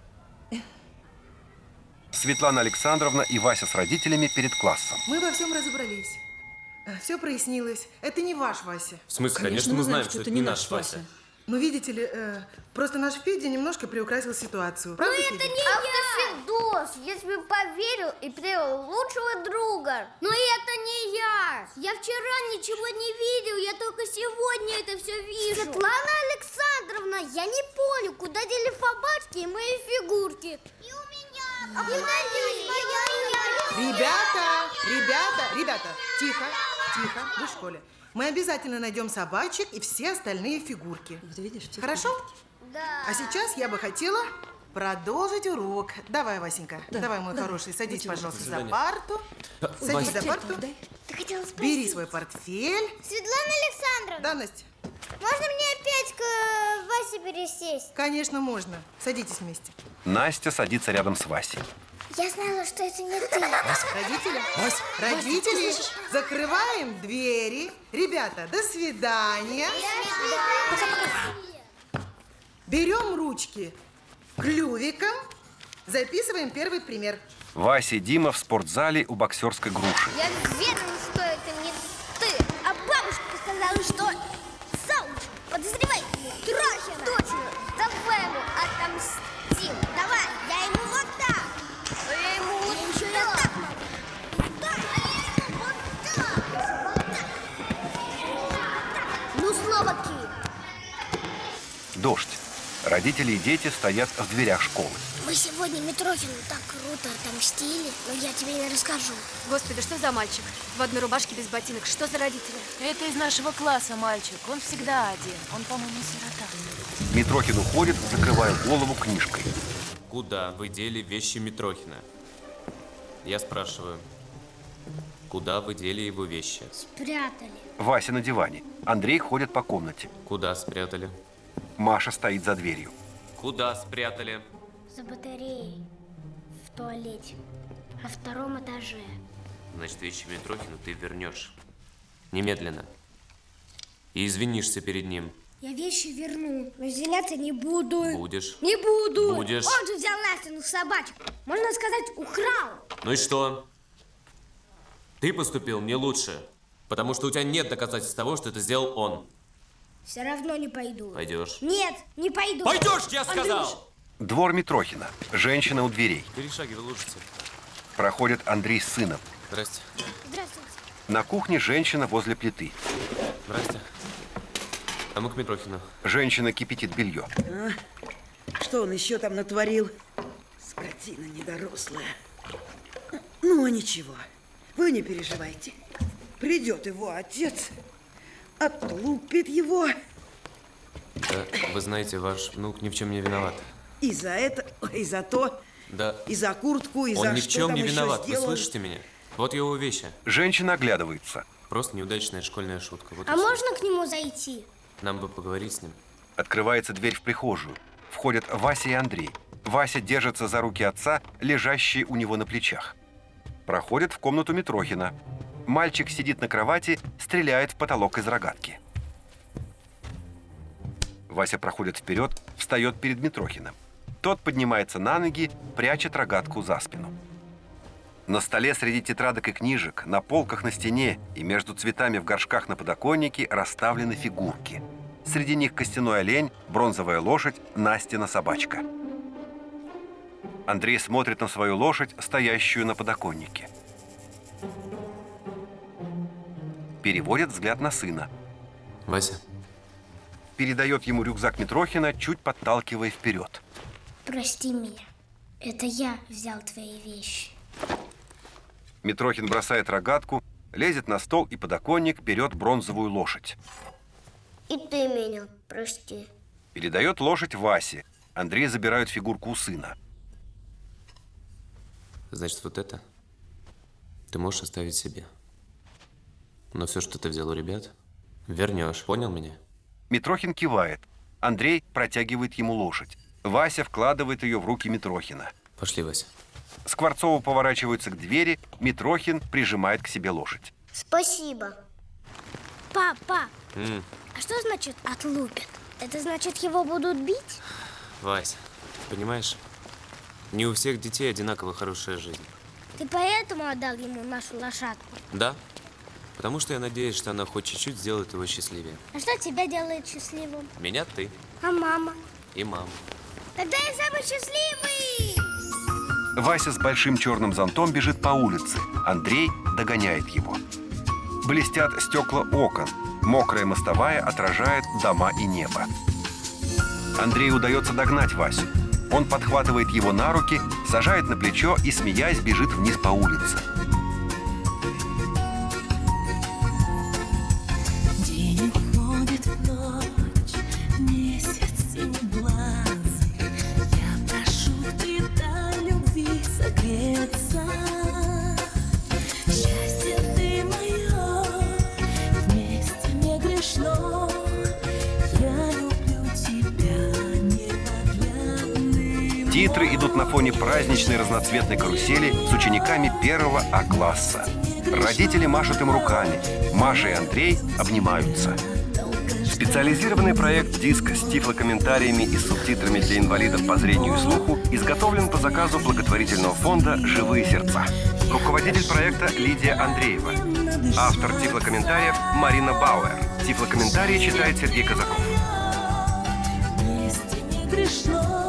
Светлана Александровна и Вася с родителями перед классом.
Мы во всем разобрались. Все прояснилось. Это не ваш Вася.
В смысле? Конечно, мы знаем, что это не наш Вася.
Ну, видите ли, э, просто наш Федя немножко приукрасил ситуацию. Правда,
Ну это
Федя?
не я! Федос, я тебе поверил и привел лучшего друга. Но это не я! Я вчера ничего не видел, я только сегодня это все вижу. Светлана Александровна, я не понял, куда дели фабачки и мои фигурки. И у меня. А подожди, моя.
Ребята, ребята, ребята, тихо, тихо, вы в школе. Мы обязательно найдем собачек и все остальные фигурки.
Вот видишь, все
Хорошо?
Да.
А сейчас я бы хотела продолжить урок. Давай, Васенька,
Да,
давай, мой
да.
хороший, садись,
До
пожалуйста, за
свидания.
парту.
А,
Садись
Вася.
за парту.
Ты хотела спросить?
Бери свой портфель.
Светлана Александровна,
Да, Настя?
можно мне опять к Васе пересесть?
Конечно, можно. Садитесь вместе.
Настя садится рядом с Васей.
Я знала, что это не ты.
Родители, родители, закрываем двери. Ребята, до свидания. Берем ручки клювиком, записываем первый пример.
Вася и Дима в спортзале у боксерской груши.
Я уверена, что это не ты. А бабушка сказала, что Сауч подозревает Трохина. Точно. Давай ему отомстим. Давай, я ему вот так. А я ему вот еще я так могу. Да, а я ему вот так. Вот так. Ну, словаки.
Дождь. Родители и дети стоят в дверях школы.
Мы сегодня Митрохину так круто отомстили, но я тебе не расскажу.
Господи, что за мальчик? В одной рубашке без ботинок. Что за родители?
Это из нашего класса мальчик. Он всегда один. Он, по-моему, сирота.
Митрохин уходит, закрывая голову книжкой.
Куда вы дели вещи Митрохина? Я спрашиваю. Куда вы дели его вещи?
Спрятали.
Вася на диване. Андрей ходит по комнате.
Куда спрятали?
Маша стоит за дверью.
Куда спрятали?
За батареей. В туалете. На втором этаже.
Значит, вещи Митрохина ты вернешь. Немедленно. И извинишься перед ним.
Я вещи верну, но извиняться не буду.
Будешь.
Не буду.
Будешь.
Он же взял Настину собачку. Можно сказать, украл.
Ну и что? Ты поступил не лучше. Потому что у тебя нет доказательств того, что это сделал он.
Все равно не пойду.
Пойдешь.
Нет, не пойду.
Пойдешь, я сказал!
Андрюш,
Двор Митрохина. Женщина у дверей.
Перешагивай лужицы.
Проходит Андрей с сыном.
Здрасте.
Здравствуйте.
На кухне женщина возле плиты.
Здрасте. А мы к Митрохину.
Женщина кипятит белье.
А? Что он еще там натворил? Скотина недорослая. Ну, ничего. Вы не переживайте. Придет его отец, отлупит его.
Да, вы знаете, ваш внук ни в чем не виноват.
И за это, и за то,
Да.
и за куртку, и
Он
за
ни в
что
чем
там
не
еще
виноват. Вы
сделал.
слышите меня? Вот его вещи.
Женщина оглядывается.
Просто неудачная школьная шутка. Вот и
А
всё.
можно к нему зайти?
Нам бы поговорить с ним.
Открывается дверь в прихожую. Входят Вася и Андрей. Вася держится за руки отца, лежащие у него на плечах. Проходит в комнату Митрохина. Мальчик сидит на кровати, стреляет в потолок из рогатки. Вася проходит вперед, встает перед Митрохиным. Тот поднимается на ноги, прячет рогатку за спину. На столе среди тетрадок и книжек, на полках на стене и между цветами в горшках на подоконнике расставлены фигурки. Среди них костяной олень, бронзовая лошадь, Настина собачка. Андрей смотрит на свою лошадь, стоящую на подоконнике. Переводит взгляд на сына.
Вася.
Передает ему рюкзак Митрохина, чуть подталкивая вперед.
Прости меня. Это я взял твои вещи.
Митрохин бросает рогатку, лезет на стол и подоконник, берет бронзовую лошадь.
И ты меня прости.
Передает лошадь Васе. Андрей забирает фигурку у сына.
Значит, вот это ты можешь оставить себе. Но все, что ты взял у ребят, вернешь. Понял меня?
Митрохин кивает. Андрей протягивает ему лошадь. Вася вкладывает ее в руки Митрохина.
Пошли, Вася.
Скворцова поворачивается к двери, Митрохин прижимает к себе лошадь.
Спасибо. Папа,
М,
а что значит отлупят? Это значит, его будут бить?
Вася, понимаешь, не у всех детей одинаково хорошая жизнь.
Ты поэтому отдал ему нашу лошадку?
Да, потому что я надеюсь, что она хоть чуть-чуть сделает его счастливее.
А что тебя делает счастливым?
Меня ты
А мама?
и мама.
Тогда я самый счастливый!
Вася с большим черным зонтом бежит по улице. Андрей догоняет его. Блестят стекла окон. Мокрая мостовая отражает дома и небо. Андрею удается догнать Васю. Он подхватывает его на руки, сажает на плечо и, смеясь, бежит вниз по улице.
День уходит в ночь, месяц синеглазый. Я прошу тебя, любви, согреться. Счастье ты мое, вместе не грешно. Я люблю тебя, ненаглядный.
Титры идут на фоне праздничной разноцветной карусели с учениками первого А-класса. Родители машут им руками. Маша и Андрей обнимаются. Специализированный проект «Диск» с тифлокомментариями и субтитрами для инвалидов по зрению и слуху изготовлен по заказу благотворительного фонда «Живые сердца». Руководитель проекта Лидия Андреева. Автор тифлокомментариев Марина Бауэр. Тифлокомментарии читает Сергей Казаков.
Вместе не грешно.